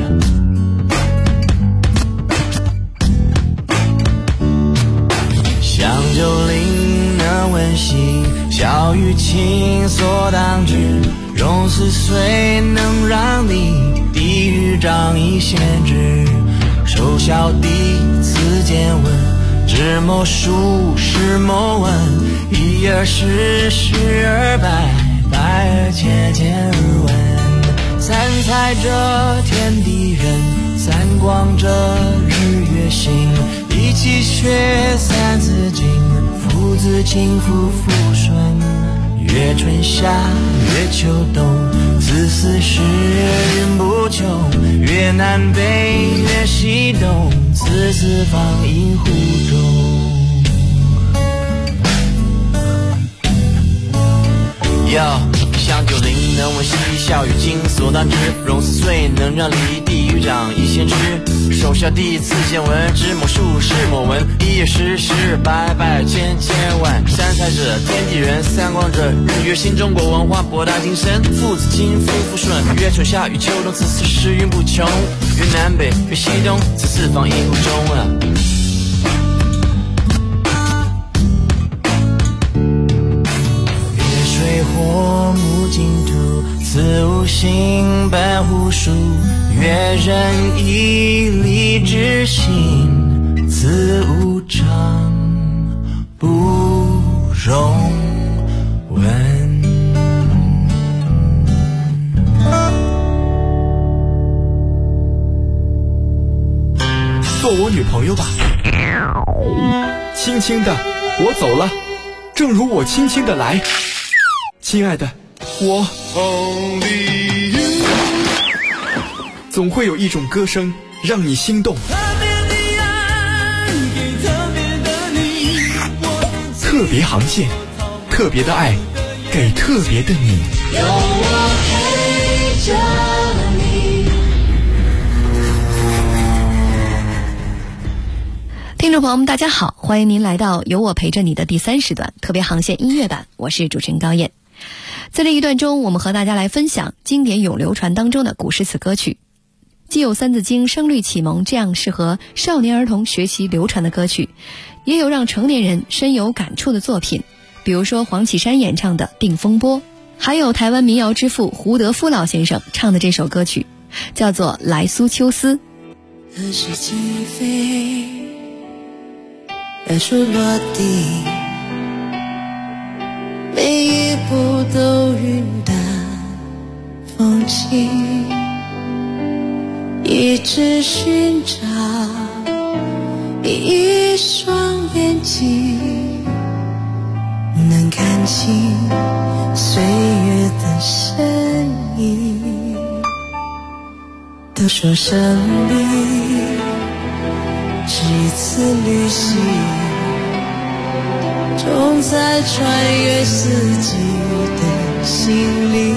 香九龄能温馨，小雨情所当知。融四岁能让梨，地狱仗义先知。受小弟此见闻，知莫数，识莫问。一而十，十而百，百而千，千而万。三才者，天地人；三光者，日月星。一气血，三字经；父子亲，夫妇顺。月春夏，月秋冬，子嗣时运不穷。月南北，月西东，子嗣放映湖中。香九龄能闻兮，小雨情所当知。融四岁能让梨，地狱仗义先知。受小弟此见闻，知莫数，识莫闻。一而十，十而百，百而千，千而万。三才者，天地人；三光者，日月星。中国文化博大精深，父子亲，夫妇顺。月春夏，月秋冬，子嗣时运不穷。月南北，月西东，子嗣放映湖中。火木金土，此五行本乎数。月人以礼之心，此长不容问。 做我女朋友吧。轻轻的，我走了，正如我轻轻的来。亲爱的，我总会有一种歌声让你心动。特别航线，特别的爱，给特别的你。有我陪着你。听众朋友们大家好，欢迎您来到有我陪着你的第3时段特别航线音乐版，我是主持人高燕。在这一段中，我们和大家来分享经典永流传当中的古诗词歌曲，既有三字经、声律启蒙这样适合少年儿童学习流传的歌曲，也有让成年人深有感触的作品，比如说黄绮珊演唱的《定风波》，还有台湾民谣之父胡德夫老先生唱的这首歌曲叫做《来苏秋思》。 何时起飞，何处落地，每一步都云淡风轻，一直寻找一双眼睛，能看清岁月的身影。都说生命是一次旅行，总在穿越四季的心灵。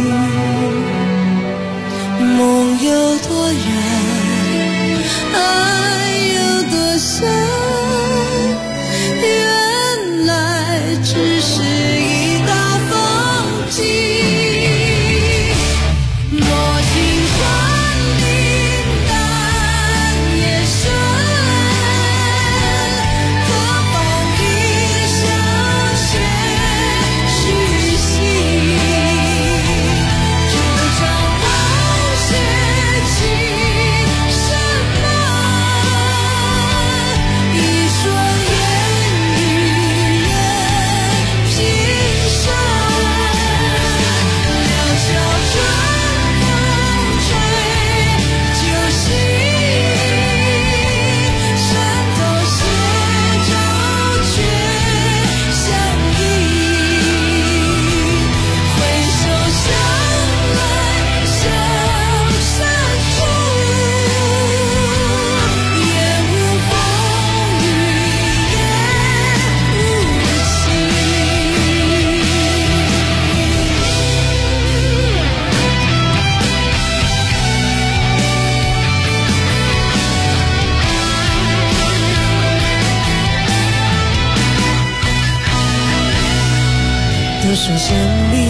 梦有多远，爱有多深，原来只是一道风景。莫听穿林淡夜深，可否一生携续行。就像忘写情深难，一双眼与人平生。料峭春风吹就醒，山头斜照却相依。回首向来相山处，也无风雨也无晴。都说生命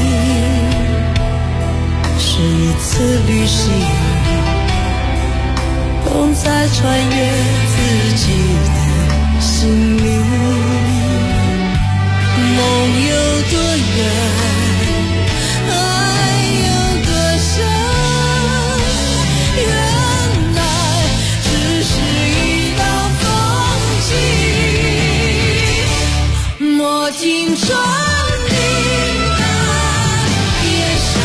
是一次旅行，总在穿越自己的心灵。梦有多远，爱有多深，原来只是一道风景。莫听穿林淡夜深，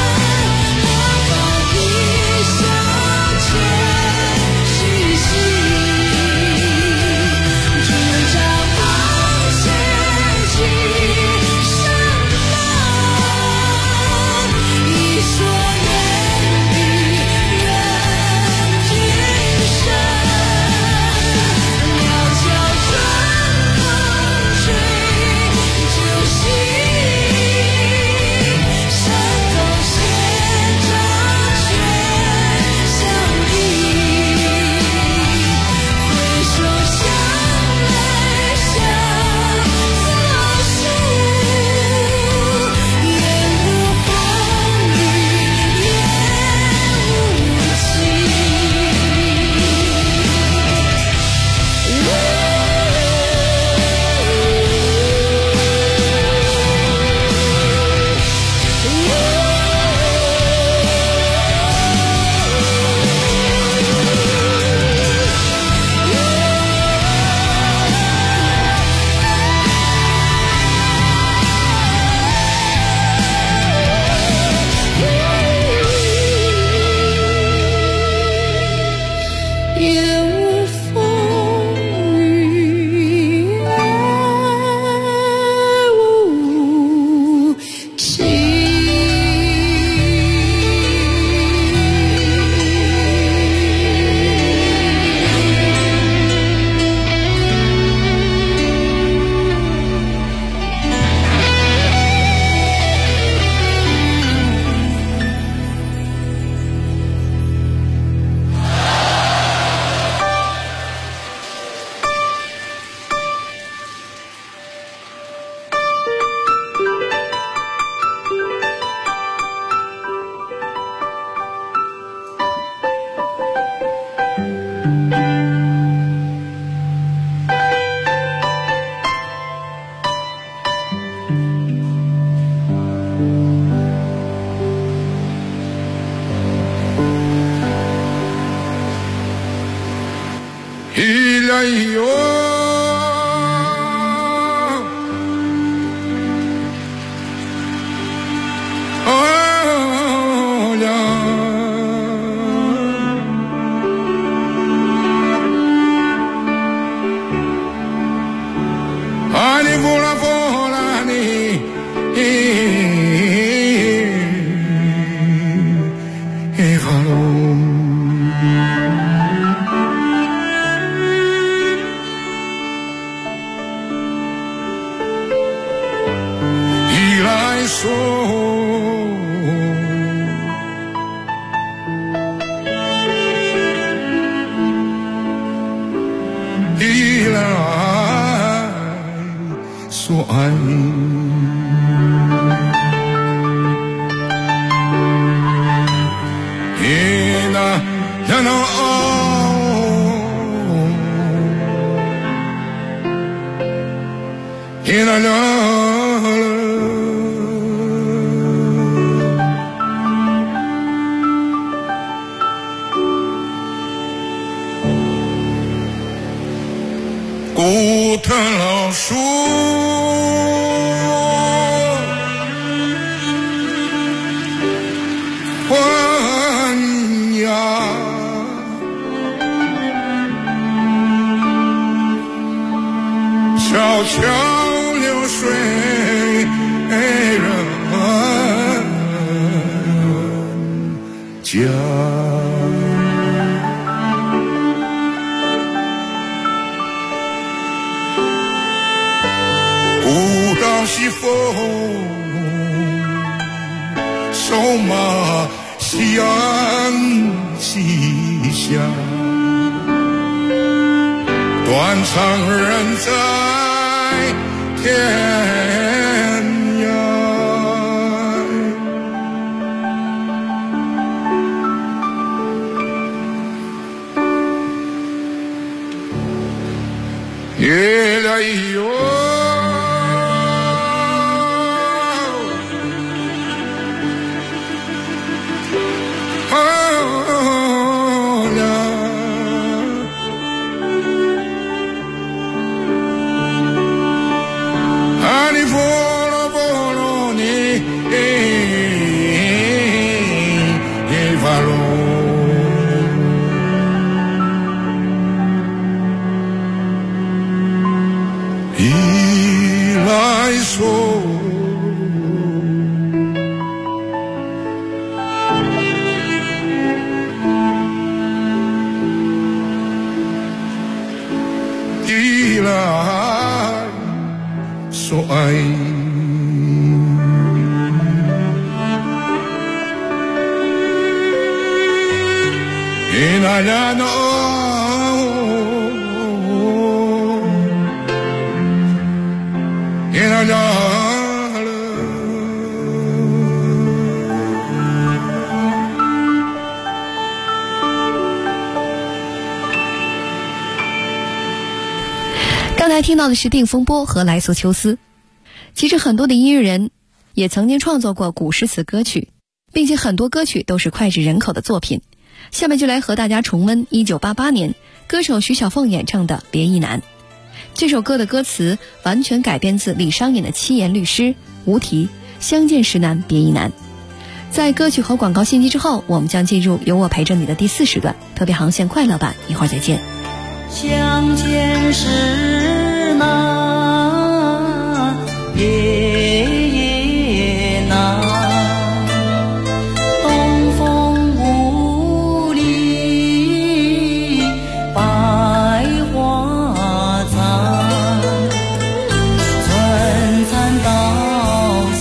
可否一生牵续行。 呀哟，哦呀，啊你不拉不拉你，法隆。爱你那呀那你那古藤老树悄悄流水人家，古道西风，瘦马夕阳西下，断肠人在天涯，月亮哟，哦呀。 刚才听到的是定风波和来苏秋思。其实很多的音乐人也曾经创作过古诗词歌曲，并且很多歌曲都是脍炙人口的作品。下面就来和大家重温1988年歌手徐小凤演唱的《别亦难》。这首歌的歌词完全改编自李商隐的七言律诗，无题，相见时难别亦难。在歌曲和广告信息之后，我们将进入有我陪着你的第4时段特别航线快乐版，一会儿再见。 相见时难别亦难，东风无力百花残，春蚕到死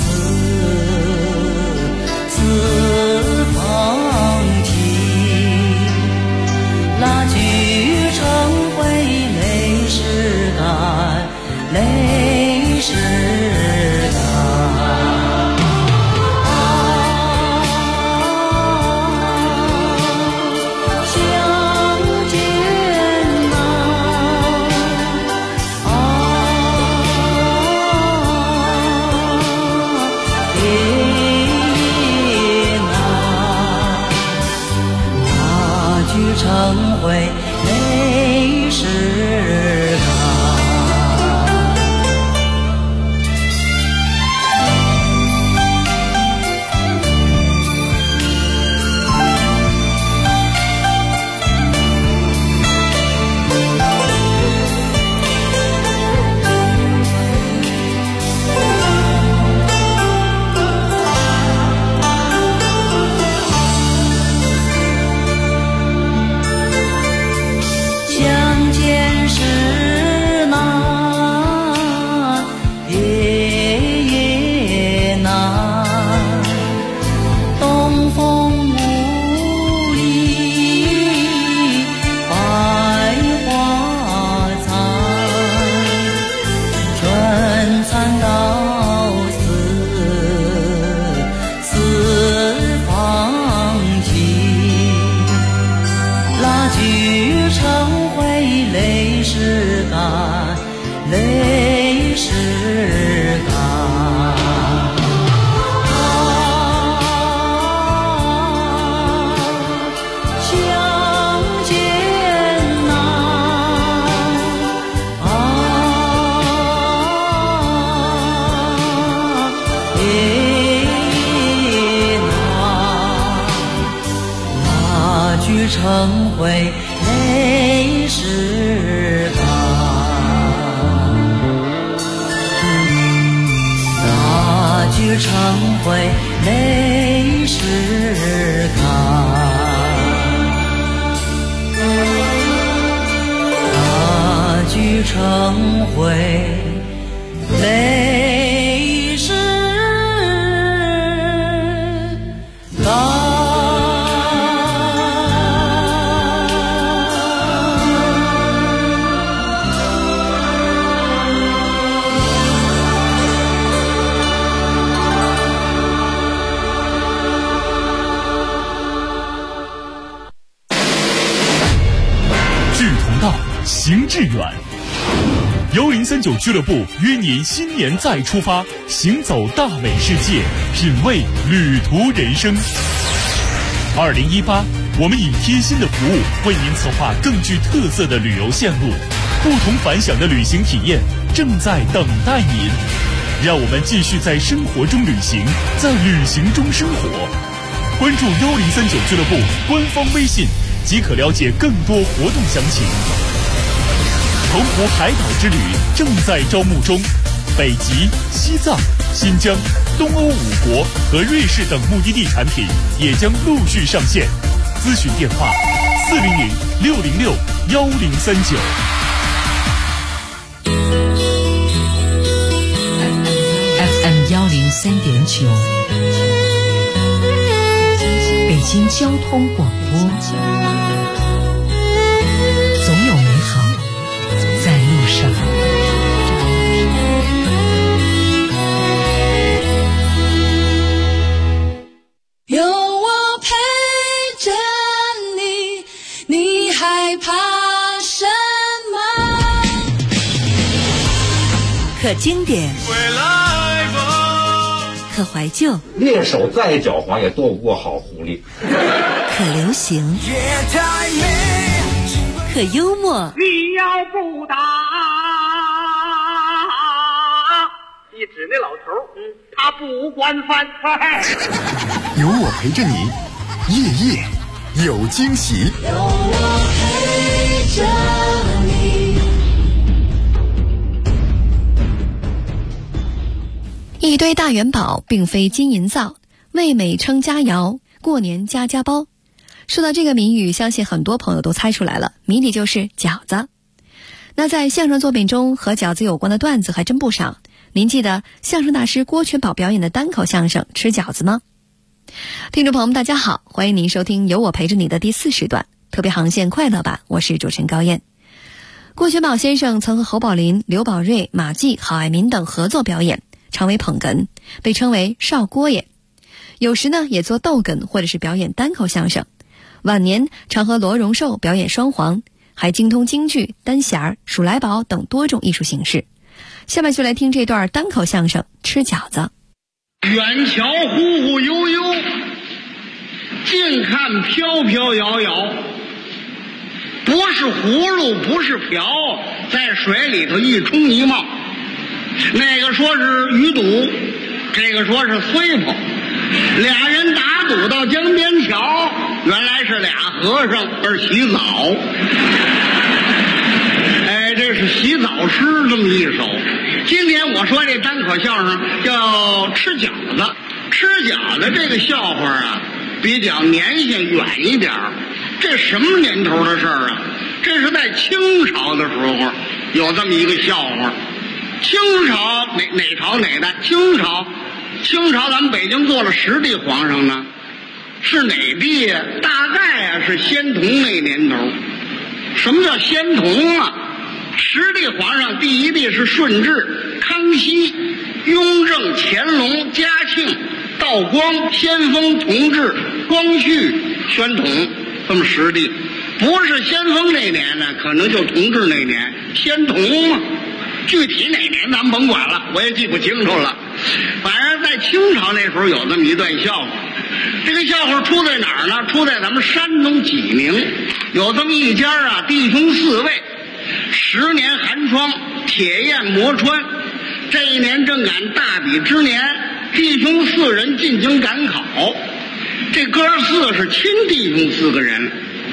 丝方尽，蜡炬成灰泪湿回泪湿干，大举成回泪湿干，大举成回泪湿干。 行致远，1039俱乐部约您新年再出发，行走大美世界，品味旅途人生。2018，我们以贴心的服务为您策划更具特色的旅游线路，不同凡响的旅行体验正在等待您。让我们继续在生活中旅行，在旅行中生活。关注1039俱乐部官方微信，即可了解更多活动详情。澎湖海岛之旅正在招募中，北极、西藏、新疆、东欧5国和瑞士等目的地产品也将陆续上线。咨询电话400-606-1039。 FM 103.9，北京交通广播，总有美好在路上。 有我陪着你，你害怕什么？ 可经典，可怀旧， 猎手再狡猾也斗不过好狐狸。 可流行，可幽默。 你要不打，一指那老头，他不惯犯。 有我陪着你，夜夜有惊喜。 有我陪着你。 一堆大元宝并非金银造，为美称佳肴，过年家家包。说到这个谜语，相信很多朋友都猜出来了，谜底就是饺子。那在相声作品中和饺子有关的段子还真不少。您记得相声大师郭全宝表演的单口相声《吃饺子》吗？听众朋友们大家好，欢迎您收听有我陪着你的第4时段特别航线快乐版，我是主持人高燕。郭全宝先生曾和侯宝林、刘宝瑞、马季、郝爱民等合作表演，常为捧哏，被称为少郭爷。有时呢也做逗哏或者是表演单口相声。晚年常和罗荣寿表演双簧，还精通京剧、单弦、数来宝等多种艺术形式。下面就来听这段单口相声《吃饺子》。 远瞧忽忽悠悠，近看飘飘摇摇，不是葫芦不是瓢，在水里头一冲一冒。那个说是鱼肚，这个说是碎泡，俩人打赌到江边桥，原来是俩和尚而洗澡。哎，这是洗澡诗这么一首。今天我说这单口相声叫吃饺子。吃饺子这个笑话啊，比较年限远一点。这什么年头的事儿啊？这是在清朝的时候有这么一个笑话。清朝哪朝哪代？清朝咱们北京做了10帝皇上呢，是哪帝呀？大概啊是宣统那年头。什么叫宣统啊？10帝皇上，第1帝是顺治、康熙、雍正、乾隆、嘉庆、道光、先锋、同治、光绪、宣统，这么10帝。不是先锋那年呢，可能就同治那年，宣统嘛。具体哪年咱们甭管了，我也记不清楚了。反正在清朝那时候有这么一段笑话。这个笑话出在哪儿呢？出在咱们山东济宁，有这么一家啊，弟兄4位，10年寒窗，铁砚磨穿。这一年正赶大比之年，弟兄4人进京赶考。这哥4是亲弟兄4个人，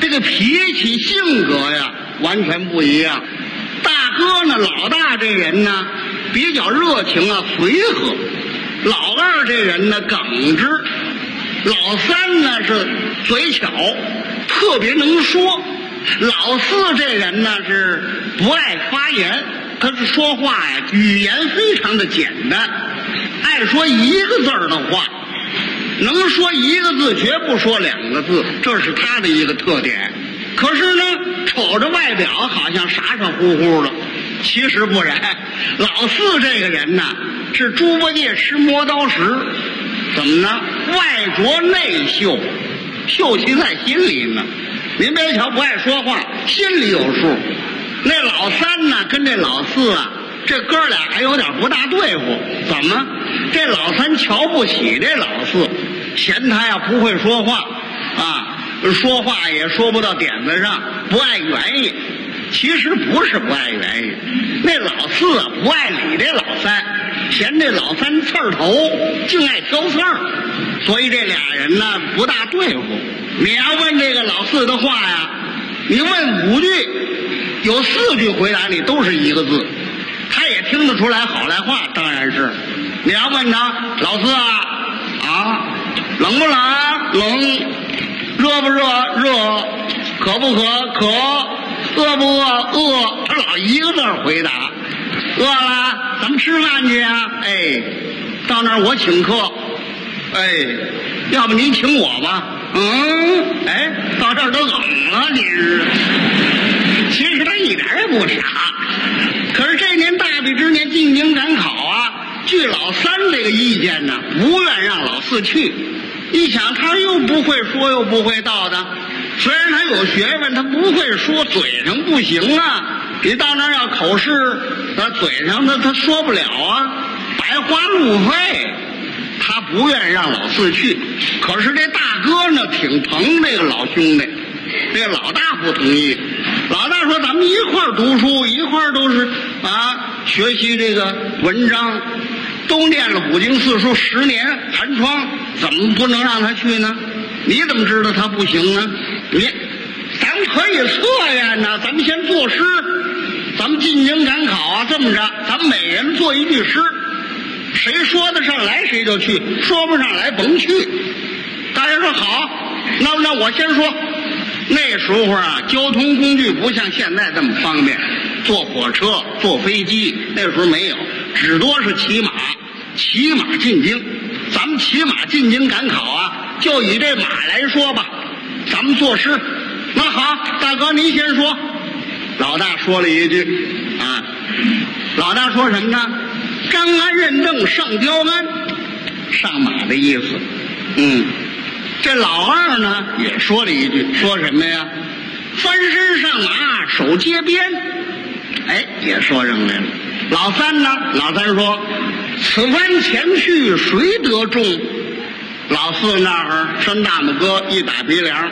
这个脾气性格呀完全不一样。大哥呢，老大这人呢比较热情啊，随和；老二这人呢耿直；老三呢是嘴巧，特别能说；老四这人呢是不爱发言，他是说话呀语言非常的简单，爱说一个字的话，能说一个字绝不说两个字，这是他的一个特点。可是呢，瞅着外表好像傻傻乎乎的，其实不然。老四这个人呢，是猪八戒吃磨刀石，怎么呢？外拙内秀，秀气在心里呢。您别瞧不爱说话，心里有数。那老三呢，跟这老四啊，这哥俩还有点不大对付。怎么？这老三瞧不起这老四，嫌他呀不会说话啊。说话也说不到点子上，不爱原意。其实不是不爱原意，那老四啊不爱理这老三，嫌这老三刺儿头，净爱挑刺儿，所以这俩人呢不大对付。你要问这个老四的话呀，你问5句，有4句回答你都是一个字，他也听得出来好赖话。当然是，你要问他老四啊，冷不冷？冷。热不热？热。渴不渴？渴。饿不饿？饿。他老一个字回答。饿了，咱们吃饭去啊。哎，到那儿我请客。哎，要不您请我吧。哎，到这儿都冷了，你是。其实他一点也不傻，可是这年大比之年进京赶考啊，据老三这个意见呢，不愿让老四去。一想他又不会说又不会道的，虽然他有学问，他不会说，嘴上不行啊。你到那儿要口试，他嘴上他说不了啊，白花路费。他不愿让老四去，可是这大哥呢挺疼这个老兄弟，这个老大不同意。老大说咱们一块儿读书，一块儿都是学习这个文章，都念了5经4书10年寒窗，怎么不能让他去呢？你怎么知道他不行呢？咱们可以测验呢，咱们先作诗，咱们进京赶考啊，这么着，咱们每人做一句诗，谁说得上来谁就去，说不上来甭去。大家说好，那我先说。那时候啊，交通工具不像现在这么方便，坐火车、坐飞机，那时候没有，只多是骑马进京。咱们骑马进京赶考啊，就以这马来说吧，咱们作诗。那好，大哥您先说。老大说了一句老大说什么呢？张安认证上雕鞍，上马的意思。这老二呢也说了一句，说什么呀？翻身上马，手接鞭，也说上来了。老三呢？老三说：“此番前去，谁得中？”老四那儿伸大拇哥一打鼻梁，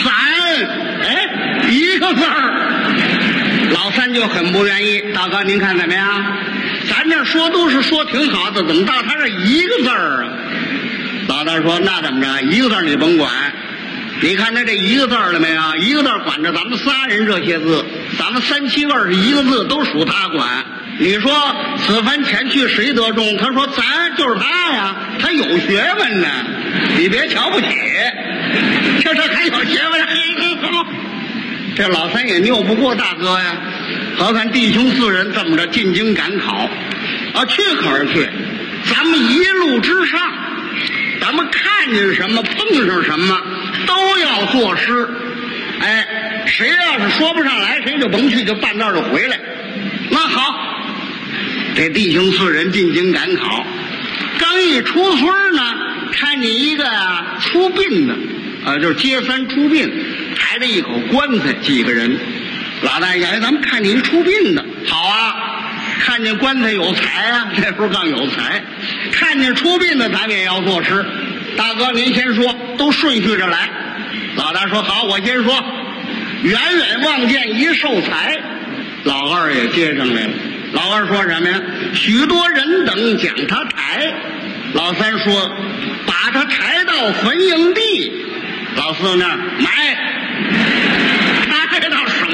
咱一个字儿。老三就很不愿意，大哥您看怎么样？咱这说都是说挺好的，怎么到他这一个字儿啊？老大说：“那怎么着？一个字你甭管，你看他这一个字了没有？一个字管着咱们仨人这些字，咱们3、7、21一个字都属他管。你说此番前去谁得中？他说咱就是他呀，他有学问呢，你别瞧不起，这还有学问。这老三也拗不过大哥呀。好看弟兄4人这么着进京赶考去可是去，咱们一路之上。”咱们看见什么碰上什么都要作诗，谁要是说不上来谁就甭去，就半道就回来。那好，这弟兄4人进京赶考，刚一出村呢，看见一个出殡的就是接三出殡，抬着一口棺材，几个人。老大爷，咱们看见一出殡的，好啊，看见棺材有才啊，那时候刚有才，看见出殡的咱们也要作诗。大哥您先说，都顺序着来。老大说好，我先说。远远望见一寿材，老二也接上来了。老二说什么呀？许多人等将他抬。老三说把他抬到坟营地。老四那儿埋。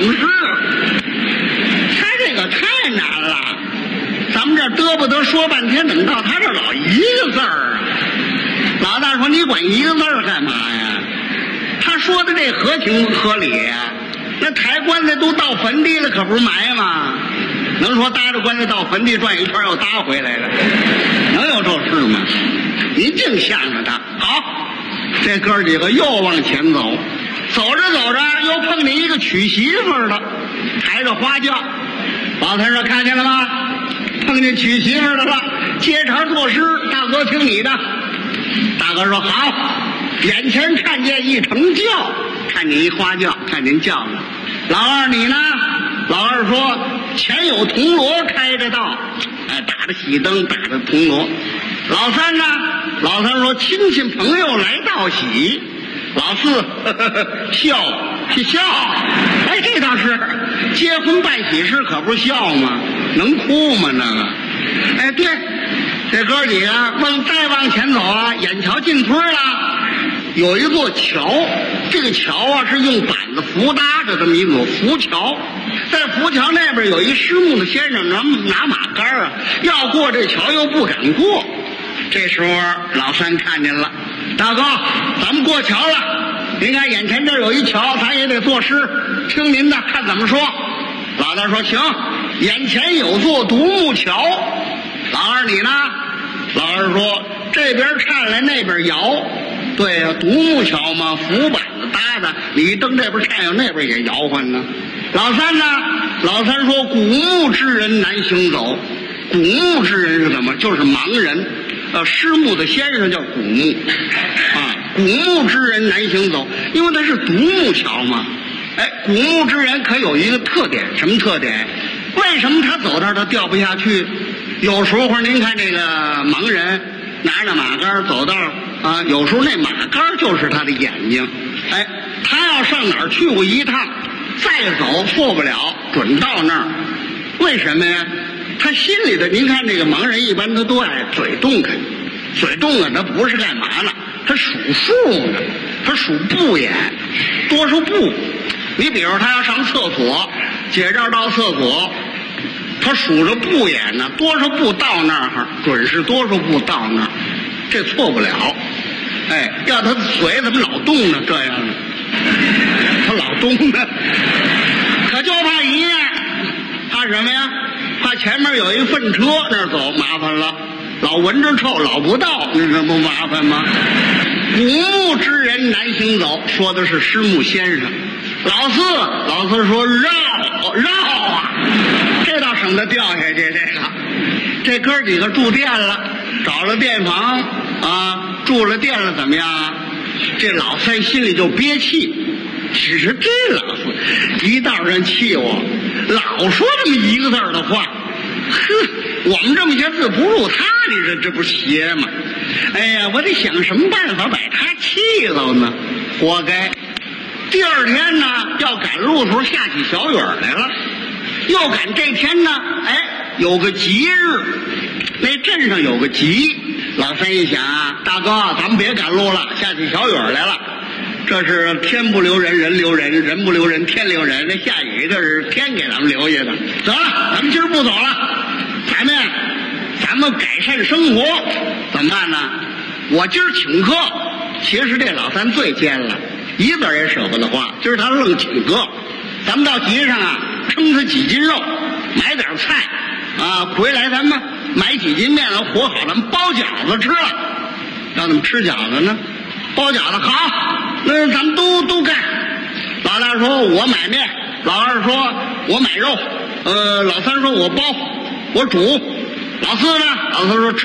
事。他这个太难了，咱们这嘚不得说半天，等到他这老一个字儿啊。老大说你管一个字儿干嘛呀？他说的这合情合理呀。那抬棺材都到坟地了，可不是埋吗？能说搭着棺材到坟地转一圈又搭回来了？能有这事吗？你净向着他。好，这哥几个又往前走，走着走着又碰见一个娶媳妇的，抬着花轿。老太说看见了吗？碰见娶媳妇的了，接茬作诗，大哥听你的。大哥说好，眼前看见一乘轿，看见一花轿，看见轿了。老二你呢？老二说前有铜锣开着道，打着喜灯，打着铜锣。老三呢？老三说亲戚朋友来道喜。老四笑，哎，这倒是结婚办喜事，可不是笑吗？能哭吗？那个，哎，对，这哥几个再往前走啊，眼瞧进村了，有一座桥，这个桥啊是用板子扶搭着这么一座浮桥，在浮桥那边有一失目的先生拿马杆啊，要过这桥又不敢过。这时候老三看见了，大哥，咱们过桥了，您看眼前这有一桥，咱也得作诗，听您的，看怎么说。老大说行，眼前有座独木桥。老二你呢？老二说这边颤来那边摇。对呀，独木桥嘛，浮板子搭的，你一蹬这边颤悠，那边也摇晃呢。老三呢？老三说古木之人难行走。古木之人是什么？就是盲人。失目的先生叫古木啊，古木之人难行走，因为他是独木桥嘛。哎，古木之人可有一个特点，什么特点？为什么他走这儿他掉不下去？有时候您看这个盲人拿着马杆走道啊，有时候那马杆就是他的眼睛。哎，他要上哪儿去过一趟，再走错不了，准到那儿。为什么呀？他心里的，您看这个盲人一般他都爱嘴动开，嘴动啊，他不是干嘛呢？他数数呢，他数步眼，多少步？你比如他要上厕所，解这儿到厕所，他数着步眼呢，多少步到那儿，准是多少步到那儿，这错不了。哎，要他的嘴怎么老动呢？这样呢，他老动呢，可就怕一样，怕什么呀？怕前面有一粪车那儿走，麻烦了，老闻着臭，老不到，那这不麻烦吗？古木之人难行走，说的是失目先生。老四说绕啊，这倒省得掉下去。这哥几个住店了，找了店房啊，住了店了，怎么样？这老三心里就憋气，只是这老四一道上气我，老说这么一个字的话，呵，我们这么些字不入他，你说这不邪吗？哎呀，我得想什么办法把他气了呢？活该！第二天呢，要赶路的时候下起小雨来了，又赶这天呢，哎，有个吉日，那镇上有个吉。老三一想啊，大哥，咱们别赶路了，下起小雨来了。这是天不留人，人留人，人不留人，天留人。这下雨，这是天给咱们留下的。得了，咱们今儿不走了，咱们改善生活，怎么办呢？我今儿请客。其实这老三最奸了，一字也舍不得花。今儿他愣请客，咱们到集上啊，称他几斤肉，买点菜啊，回来咱们买几斤面了，和好，咱们包饺子吃了。让他们吃饺子呢，包饺子好。那咱们都干。老大说我买面，老二说我买肉，老三说我包，我煮。老四呢？老四说吃，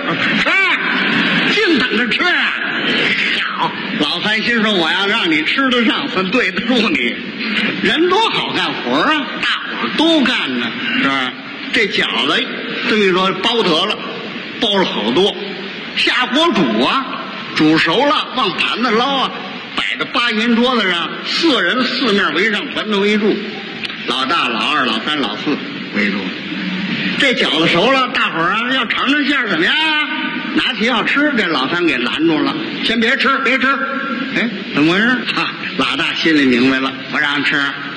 净等着吃啊！好，老三心说我要让你吃得上，才对得住你。人多好干活啊，大伙儿都干呢，是吧？这饺子等于说包得了，包了好多，下锅煮啊，煮熟了往盘子捞啊，摆在八仙桌子上，四人四面围上，团头围住，老大、老二、老三、老四围住。这饺子熟了，大伙儿啊要尝尝馅儿怎么样啊？拿起要吃，这老三给拦住了，先别吃。哎，怎么回事？老大心里明白了，我让吃，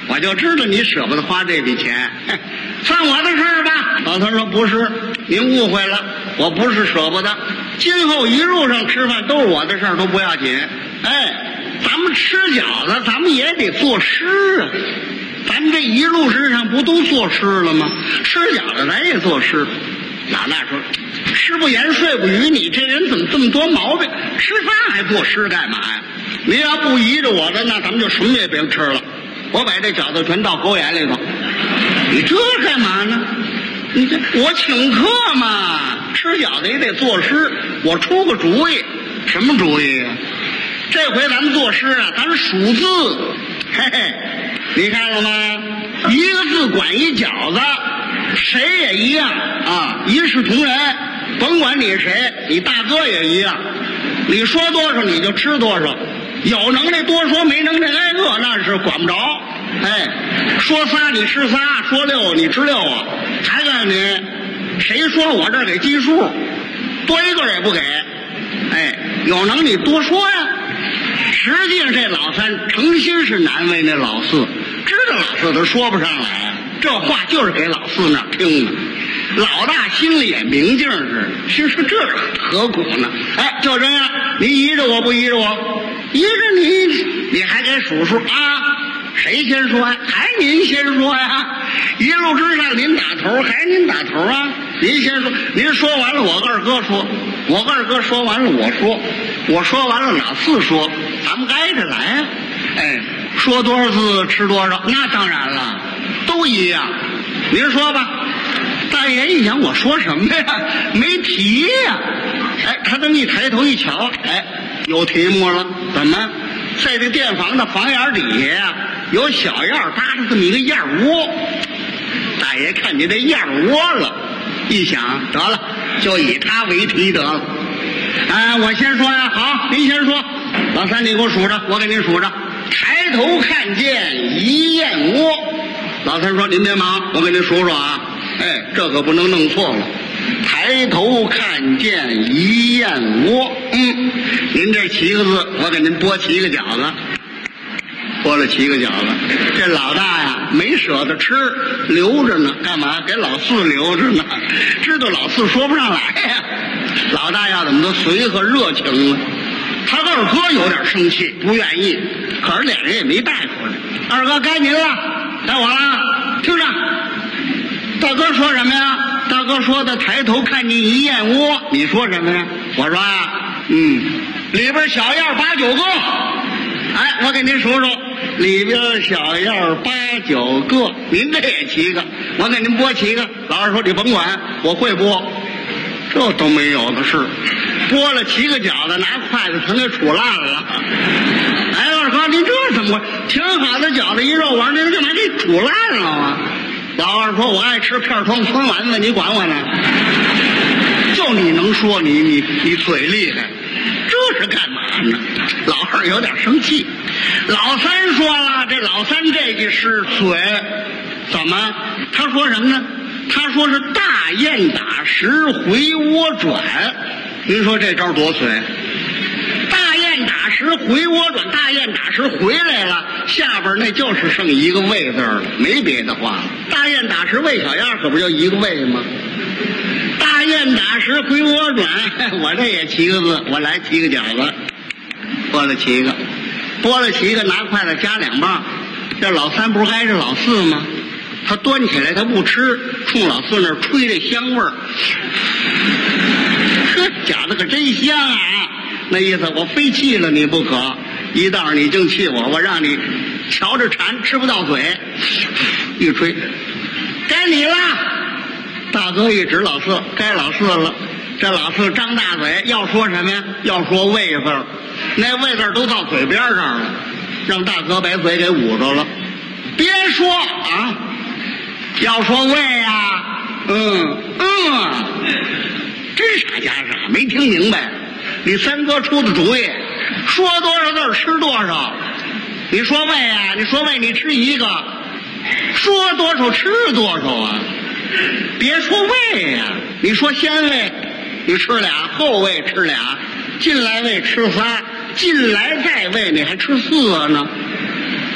我就知道你舍不得花这笔钱，算我的事儿吧。老头说不是，您误会了，我不是舍不得，今后一路上吃饭都是我的事儿，都不要紧。咱们吃饺子，咱们也得作诗啊。咱们这一路之上不都作诗了吗？吃饺子咱也作诗。老大说，吃不言睡不语，你这人怎么这么多毛病？吃饭还作诗干嘛呀？您要不依着我的，那咱们就什么也别吃了。我把这饺子全倒狗眼里头。你这干嘛呢？你这我请客嘛，吃饺子也得作诗。我出个主意。什么主意啊？这回咱们作诗啊，咱数字。嘿嘿，你看了吗？一个字管一饺子，谁也一样啊，一视同仁。甭管你是谁，你大哥也一样。你说多少你就吃多少，有能耐多说，没能耐挨饿那是管不着。说仨你吃仨，说六你吃六啊。还告诉你，谁说我这儿给计数，多一个也不给。有能你多说呀。实际上这老三诚心是难为那老四，知道老四他说不上来，这话就是给老四那听的。老大心里也明镜似的，心说这何苦呢？就这样，你依着我不依着我？依着你还给数数啊？谁先说呀？还您先说呀？一路之上您打头，还您打头啊？您先说，您说完了我二哥说，我二哥说完了我说，我说完了老四说，咱们挨着来啊。说多少字吃多少，那当然了，都一样。您说吧。大爷一想，我说什么呀？没题呀。他这么一抬头一瞧，有题目了。怎么？在这店房的房檐底下呀，有小样搭着这么一个样窝。大爷看见这样窝了，一想得了，就以他为题得了。我先说呀，好，您先说。老三，你给我数着，我给您数着。抬头看见一燕窝。老三说：“您别忙，我给您数数啊。这可不能弄错了。抬头看见一燕窝。您这7个字，我给您拨7个饺子。拨了7个饺子。这老大呀，没舍得吃，留着呢。干嘛？给老四留着呢。知道老四说不上来呀。老大要怎么都随和热情了。他二哥有点生气，不愿意，可是俩人也没带出来。二哥，该您了，该我了，听着。大哥说什么呀？大哥说的抬头看见一燕窝，你说什么呀？我说啊，里边小样8、9个。我给您数数，里边小样8、9个，您这也7个，我给您拨7个。老二说你甭管，我会拨，这都没有的事。拨了7个饺子，拿筷子全给杵烂了。二哥，您这怎么挺好的饺子一肉丸，您干嘛给杵烂了啊？老二说：“我爱吃片装酸丸子，你管我呢？就你能说，你嘴厉害，这是干嘛呢？”老二有点生气。老三说了，这老三这句是嘴，怎么？他说什么呢？他说是大雁打石回窝转。您说这招多随？大雁打石回窝转，大雁打石回来了，下边那就是剩一个喂字了，没别的话了。大雁打石喂小样，可不就一个喂吗？大雁打石回窝转，我这也7个字，我来7个饺子，拨了7个，拨了7个，拿筷子夹2棒。这老三不是挨着老四吗？他端起来他不吃，冲老四那儿吹这香味儿。饺子可真香啊！那意思我非气了你不可，一道你净气我，我让你瞧着馋吃不到嘴。一吹，该你了。大哥一指老四，该老四了。这老四张大嘴，要说什么呀？要说喂字儿，那喂字儿都到嘴边上了，让大哥把嘴给捂着了。别说啊，要说喂呀，真傻家傻，没听明白。你三哥出的主意，说多少字吃多少。你说喂啊，你说喂，你吃1个，说多少吃多少啊。别说喂呀，你说先喂，你吃2，后喂吃2，进来喂吃3，进来再喂你还吃4呢。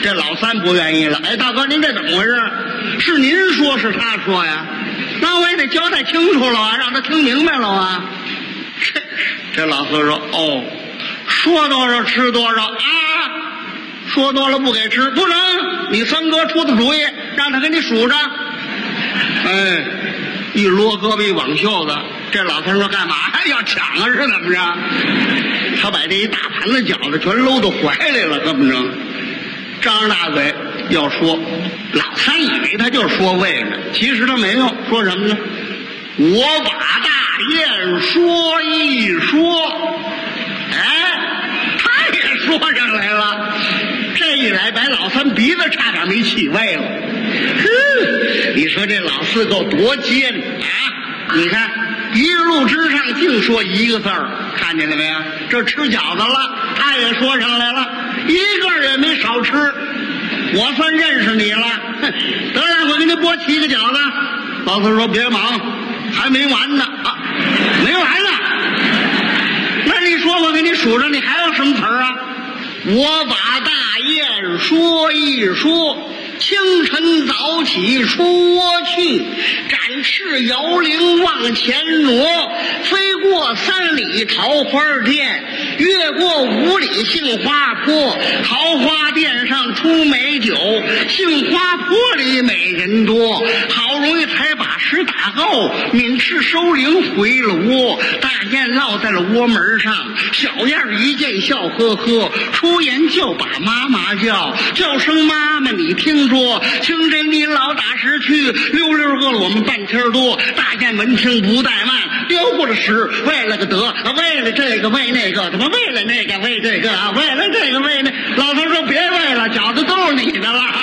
这老三不愿意了。哎，大哥，您这怎么回事？是您说是他说呀？那我也得交代清楚了啊，让他听明白了啊。这老四说：“哦，说多少吃多少啊，说多了不给吃，不能。你三哥出的主意，让他给你数着。”哎，一撸胳膊一挽袖子，这老三说：“干嘛要抢啊？是怎么着？”他把这一大盘子饺子全搂到怀里了，这么着，张着大嘴要说。老三以为他就是说为呢，其实他没有说什么呢？我把大雁说一说，哎，他也说上来了。这一来，把老三鼻子差点没起位了。你说这老四够多尖啊！你看，一路之上净说一个字儿，看见了没有？这吃饺子了，他也说上来了，一个也没少吃。我算认识你了，得了，我给你剥7个饺子。老四说：“别忙，还没完呢啊，没完呢。那你说我给你数着，你还有什么词儿啊？我把大雁说一说。清晨早起出窝去，展翅摇铃往前挪，飞过3里桃花店，越过5里杏花坡，桃花店上出美酒，杏花坡里美人多，好容易才把食打够，敏翅收铃回了窝，大雁落在了窝门上，小燕一见笑呵呵，出言就把妈妈叫，叫声妈妈你听说，清晨你老打时去，溜溜饿了我们半天多。大雁闻听不怠慢，丢过了食，为了个得，为了这个为那个，怎么为了那个为这个啊？为了这个为那，老头说别为了，饺子都是你的了。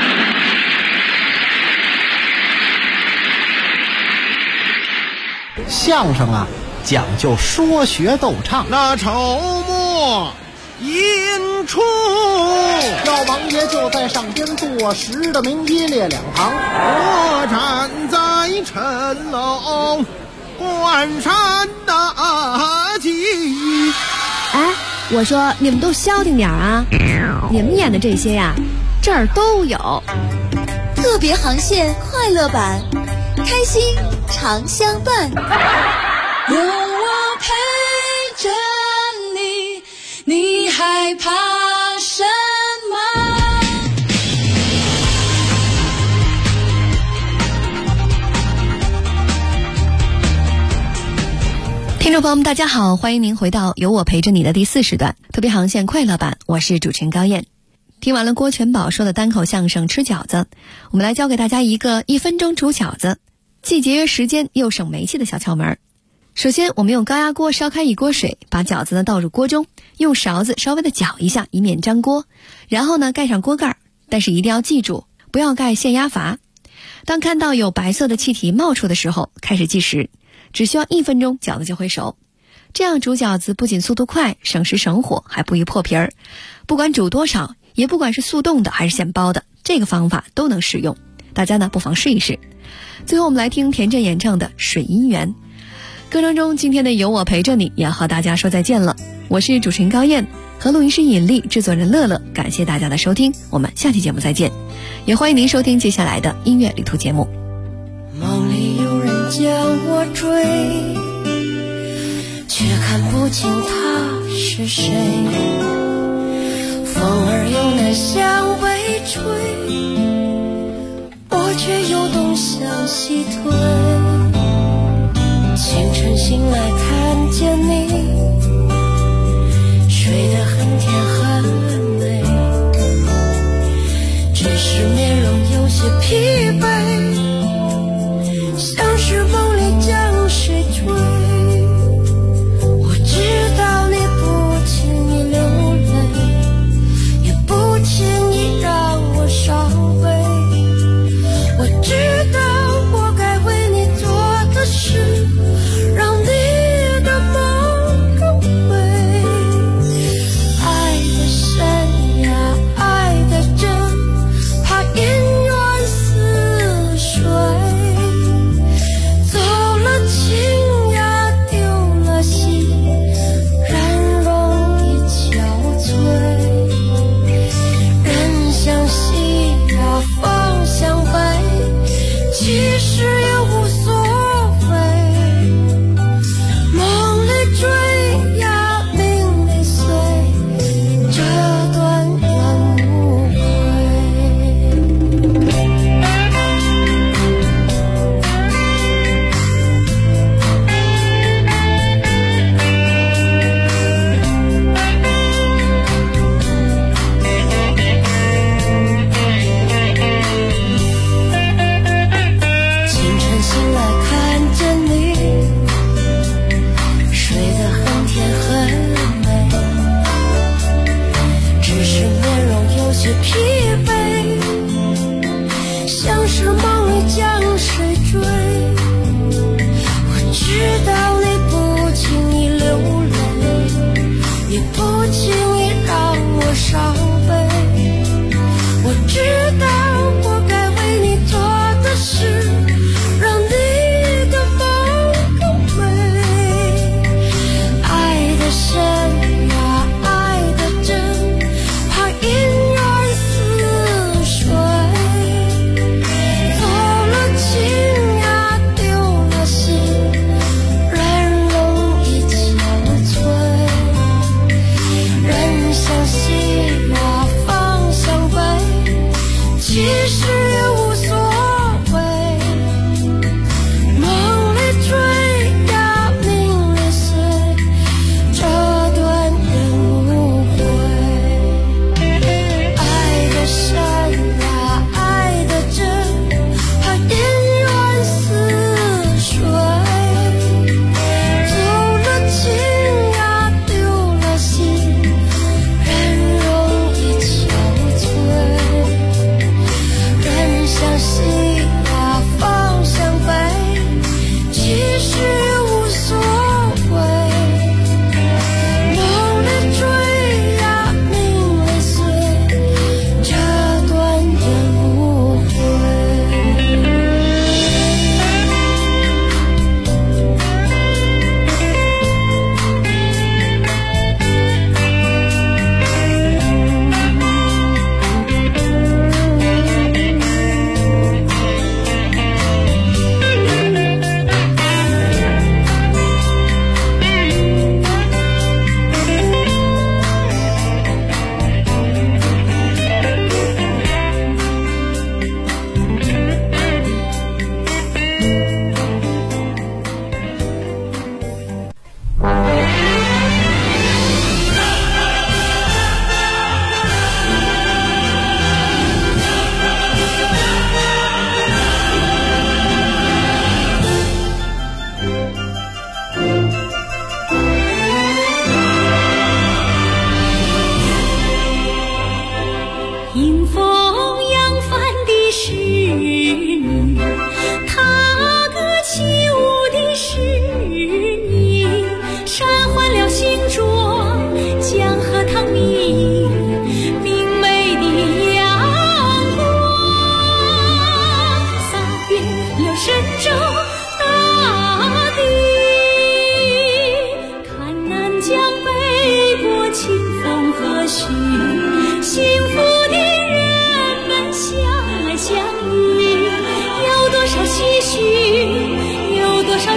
相声啊，讲究说学逗唱。 那筹末引出， 赵王爷就在上边坐10的名一列两旁， 我站在城楼观山大吉。 哎，我说你们都消停点啊！你们演的这些呀，这儿都有。 特别航线快乐版，开心常相伴。 有我陪着你，你害怕什么？ 听众朋友们大家好，欢迎您回到有我陪着你的第4时段特别航线快乐版，我是主持人高燕。听完了郭全宝说的单口相声吃饺子，我们来教给大家一个1分钟煮饺子既节约时间又省煤气的小窍门。首先我们用高压锅烧开1锅水，把饺子呢倒入锅中，用勺子稍微的搅一下，以免粘锅，然后呢盖上锅盖，但是一定要记住不要盖限压阀。当看到有白色的气体冒出的时候开始计时，只需要1分钟饺子就会熟。这样煮饺子不仅速度快，省时省火，还不易破皮儿。不管煮多少，也不管是速冻的还是现包的，这个方法都能使用，大家呢不妨试一试。最后我们来听田震演唱的《水姻缘》。歌声中今天的有我陪着你也要和大家说再见了，我是主持人高燕，和录音师尹丽，制作人乐乐，感谢大家的收听，我们下期节目再见，也欢迎您收听接下来的音乐旅途节目。 梦里有人将我追，却看不清他是谁，风儿又难向北吹，我却又东向西退。清晨醒来看见你，睡得很甜很美，只是面容有些疲惫，像是梦里将谁追。我知道你不轻易流泪，也不轻易让我伤悲，我知道我该为你做的事，让你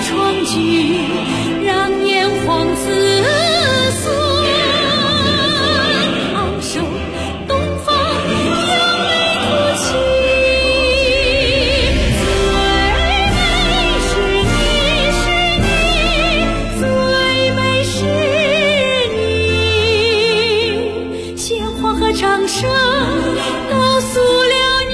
创举，让炎黄子孙昂首东方扬眉吐气。最美是你，是你，最美是你，鲜花和掌声告诉了你。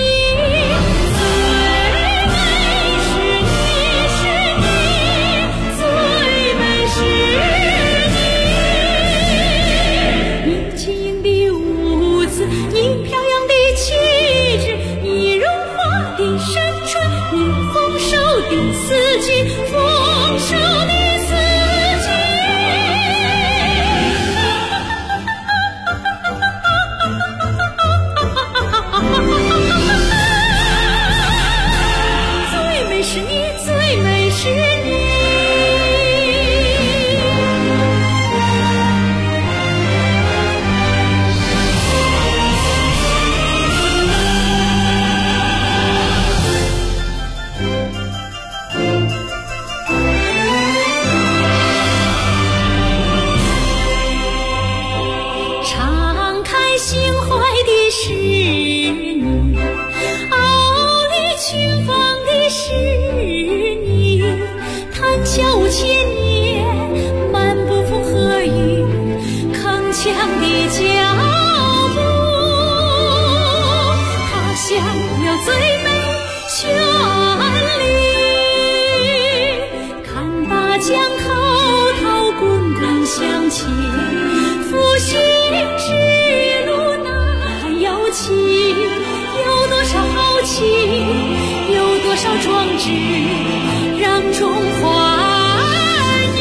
四季丰收的四季，最美是你，最美是你。心怀的是你，傲立群芳的是你，谈笑千年，漫不风和雨，铿锵的脚步，他想要最美绚丽，看大江滔滔滚滚向前，复兴之有多少豪气，有多少壮志，让中华儿女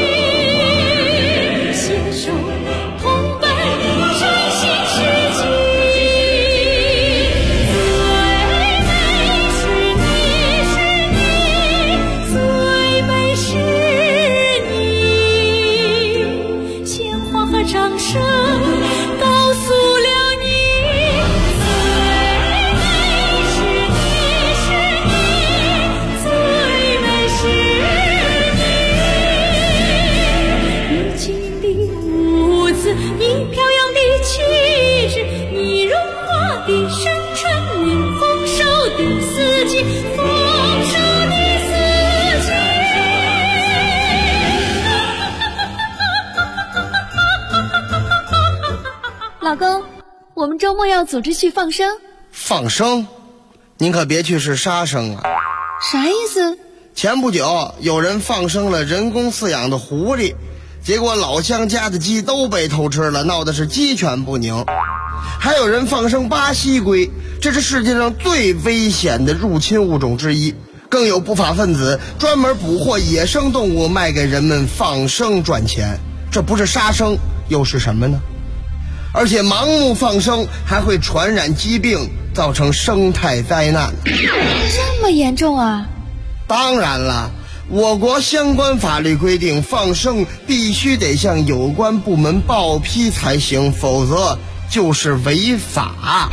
携手同奔崭新世纪。最美是你，是你，最美是你，鲜花和掌声告诉了你。你飘扬的气质，你荣华的深沉，你丰收的四季，丰收的四季。 老公，我们周末要组织去放生。 放生？您可别去是杀生啊！ 啥意思？ 前不久有人放生了人工饲养的狐狸，结果老乡家的鸡都被偷吃了，闹的是鸡犬不宁。还有人放生巴西龟，这是世界上最危险的入侵物种之一。更有不法分子专门捕获野生动物卖给人们放生赚钱，这不是杀生又是什么呢？而且盲目放生还会传染疾病，造成生态灾难。 这么严重啊？ 当然了，我国相关法律规定，放生必须得向有关部门报批才行，否则就是违法。